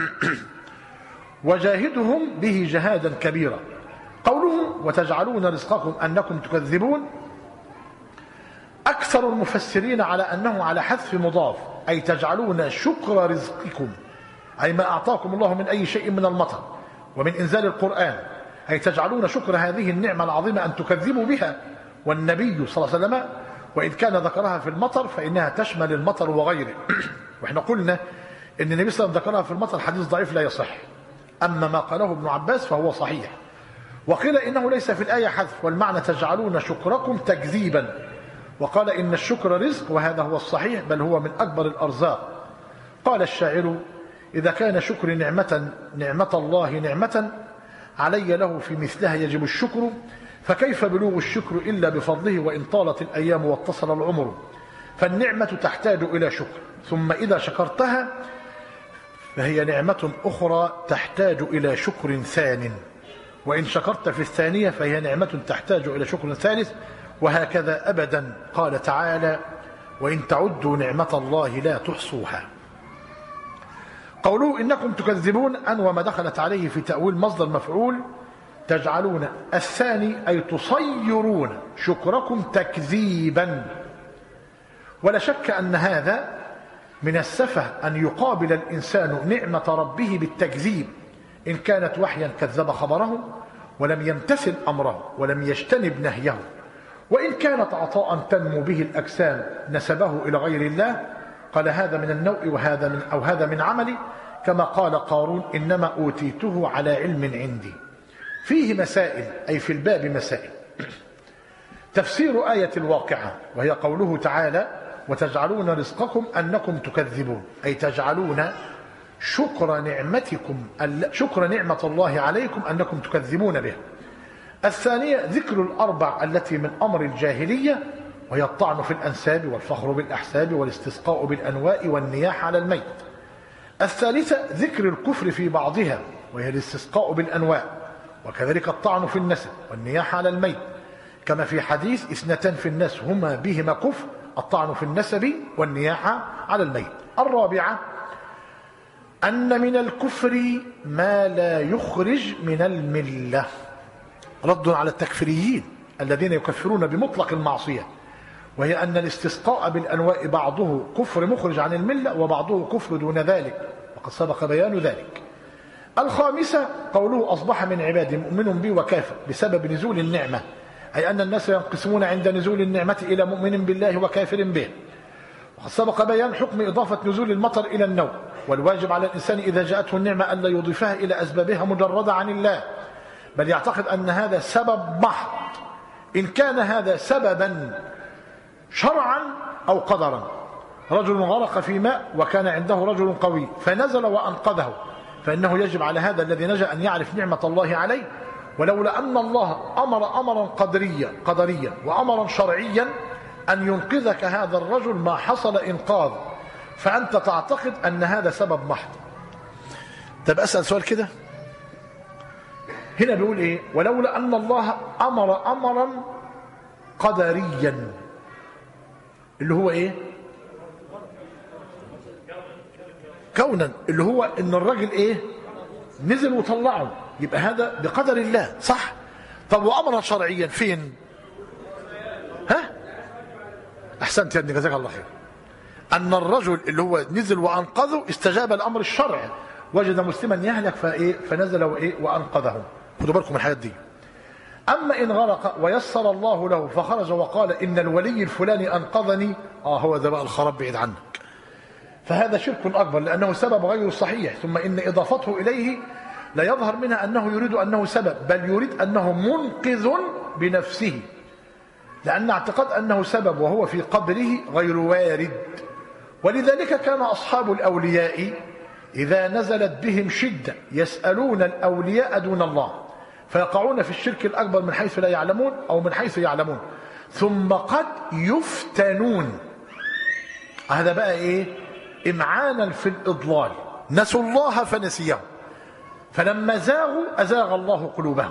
وجاهدهم به جهادا كبيرا. قوله: وتجعلون رزقكم أنكم تكذبون، أكثر المفسرين على أنه على حذف مضاف، أي تجعلون شكر رزقكم، أي ما أعطاكم الله من أي شيء من المطر ومن إنزال القرآن، أي تجعلون شكر هذه النعمة العظيمة أن تكذبوا بها. والنبي صلى الله عليه وسلم وإن كان ذكرها في المطر فإنها تشمل المطر وغيره. وإحنا قلنا إن النبي صلى الله عليه وسلم ذكرها في المطر حديث ضعيف لا يصح، أما ما قاله ابن عباس فهو صحيح. وقيل إنه ليس في الآية حذف، والمعنى تجعلون شكركم تكذيبا. وقال إن الشكر رزق، وهذا هو الصحيح، بل هو من أكبر الأرزاق. قال الشاعر: إذا كان شكر نعمة الله نعمة علي له في مثلها يجب الشكر، فكيف بلوغ الشكر إلا بفضله وإن طالت الأيام واتصل العمر. فالنعمة تحتاج إلى شكر، ثم إذا شكرتها فهي نعمة أخرى تحتاج إلى شكر ثان، وإن شكرت في الثانية فهي نعمة تحتاج إلى شكر ثالث، وهكذا أبدا. قال تعالى: وإن تعدوا نعمة الله لا تحصوها. قوله إنكم تكذبون أن وما دخلت عليه في تأويل مصدر مفعول تجعلون، الثاني أي تصيرون شكركم تكذيبا. ولا شك أن هذا من السفه أن يقابل الإنسان نعمة ربه بالتكذيب، إن كانت وحيا كذب خبره ولم يمتثل أمره ولم يجتنب نهيه، وإن كانت عطاء تنمو به الأجسام نسبه إلى غير الله، قال هذا من النوء وهذا من عملي، كما قال قارون: إنما أوتيته على علم عندي. فيه مسائل، أي في الباب مسائل. تفسير آية الواقعة، وهي قوله تعالى: وتجعلون رزقكم أنكم تكذبون، أي تجعلون شكر نعمة الله عليكم أنكم تكذبون به. الثانية ذكر الأربع التي من أمر الجاهلية، وهي الطعن في الأنساب والفخر بالأحساب والاستسقاء بالأنواء والنياح على الميت. الثالثة ذكر الكفر في بعضها، وهي الاستسقاء بالأنواء، وكذلك الطعن في النسب والنياح على الميت، كما في حديث: 2 في الناس هما بهما كفر، الطعن في النسب والنياح على الميت. الرابعة أن من الكفر ما لا يخرج من الملة، رد على التكفيريين الذين يكفرون بمطلق المعصية، وهي أن الاستسقاء بالأنواء بعضه كفر مخرج عن الملة وبعضه كفر دون ذلك، وقد سبق بيان ذلك. الخامسة قوله أصبح من عبادي مؤمن بي وكافر بسبب نزول النعمة، أي أن الناس ينقسمون عند نزول النعمة إلى مؤمن بالله وكافر به. وقد سبق بيان حكم إضافة نزول المطر إلى النوء، والواجب على الإنسان إذا جاءته النعمة ألا يضيفها إلى أسبابها مجردة عن الله، بل يعتقد أن هذا سبب محض، إن كان هذا سببا شرعا أو قدرا. رجل غرق في ماء وكان عنده رجل قوي فنزل وأنقذه، فإنه يجب على هذا الذي نجا أن يعرف نعمة الله عليه، ولولا أن الله أمر أمرا قدريا وأمرا شرعيا أن ينقذك هذا الرجل ما حصل إنقاذ، فأنت تعتقد أن هذا سبب محض. طب أسأل سؤال كده، هنا بيقول إيه؟ ولولا أن الله أمر أمرا قدريا، اللي هو إيه؟ كونا، اللي هو إن الرجل إيه؟ نزل وطلعه، يبقى هذا بقدر الله، صح؟ طب وأمرا شرعيا فين؟ ها؟ أحسنت يا ابني، جزاك الله خير. أن الرجل اللي هو نزل وأنقذه استجاب الأمر الشرعي، وجد مسلما يهلك فنزل وأنقذه. خدوا بالكم من الحاجات دي. أما إن غرق ويسر الله له فخرج وقال إن الولي الفلاني أنقذني، هو ذا بقى الخراب بعيد عنك، فهذا شرك أكبر لأنه سبب غير صحيح. ثم إن إضافته إليه لا يظهر منها أنه يريد أنه سبب، بل يريد أنه منقذ بنفسه، لأن اعتقاد أنه سبب وهو في قبره غير وارد. ولذلك كان أصحاب الأولياء إذا نزلت بهم شدة يسألون الأولياء دون الله، فيقعون في الشرك الأكبر من حيث لا يعلمون أو من حيث يعلمون، ثم قد يفتنون. هذا بقى إيه؟ إمعانا في الإضلال، نسوا الله فنسيهم، فلما زاغوا أزاغ الله قلوبهم.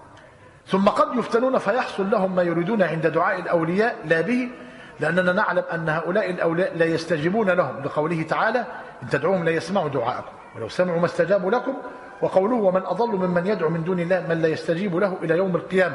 ثم قد يفتنون فيحصل لهم ما يريدون عند دعاء الأولياء لا به، لأننا نعلم أن هؤلاء الأولياء لا يستجيبون لهم، لقوله تعالى إن تدعوهم لا يسمعوا دعاءكم ولو سمعوا ما استجابوا لكم، وقوله ومن أضل ممن يدعو من دون الله من لا يستجيب له إلى يوم القيامة.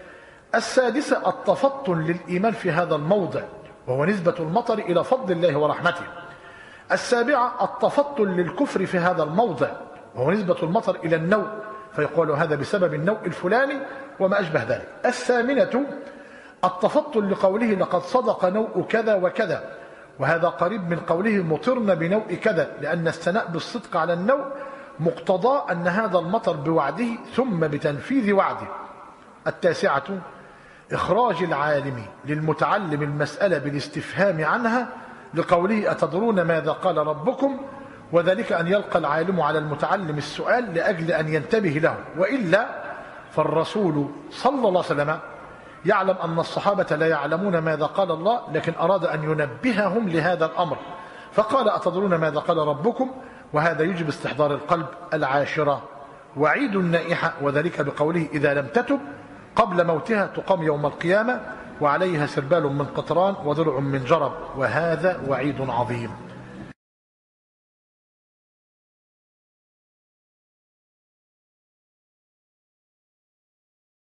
السادسة التفطن للإيمان في هذا الموضع، وهو نسبة المطر إلى فضل الله ورحمته. السابعة التفطن للكفر في هذا الموضع، وهو نسبة المطر إلى النوء، فيقول هذا بسبب النوء الفلاني وما أشبه ذلك. الثامنة التفطن لقوله لقد صدق نوء كذا وكذا، وهذا قريب من قوله مطرنا بنوء كذا، لأن الثناء بالصدق على النوء مقتضى أن هذا المطر بوعده ثم بتنفيذ وعده. التاسعة إخراج العالم للمتعلم المسألة بالاستفهام عنها، لقوله أتدرون ماذا قال ربكم، وذلك أن يلقى العالم على المتعلم السؤال لأجل أن ينتبه له، وإلا فالرسول صلى الله عليه وسلم يعلم أن الصحابة لا يعلمون ماذا قال الله، لكن أراد أن ينبههم لهذا الأمر، فقال أتدرون ماذا قال ربكم، وهذا يجب استحضار القلب. العاشرة وعيد النائحة، وذلك بقوله إذا لم تتب قبل موتها تقام يوم القيامة وعليها سربال من قطران وضلع من جرب، وهذا وعيد عظيم.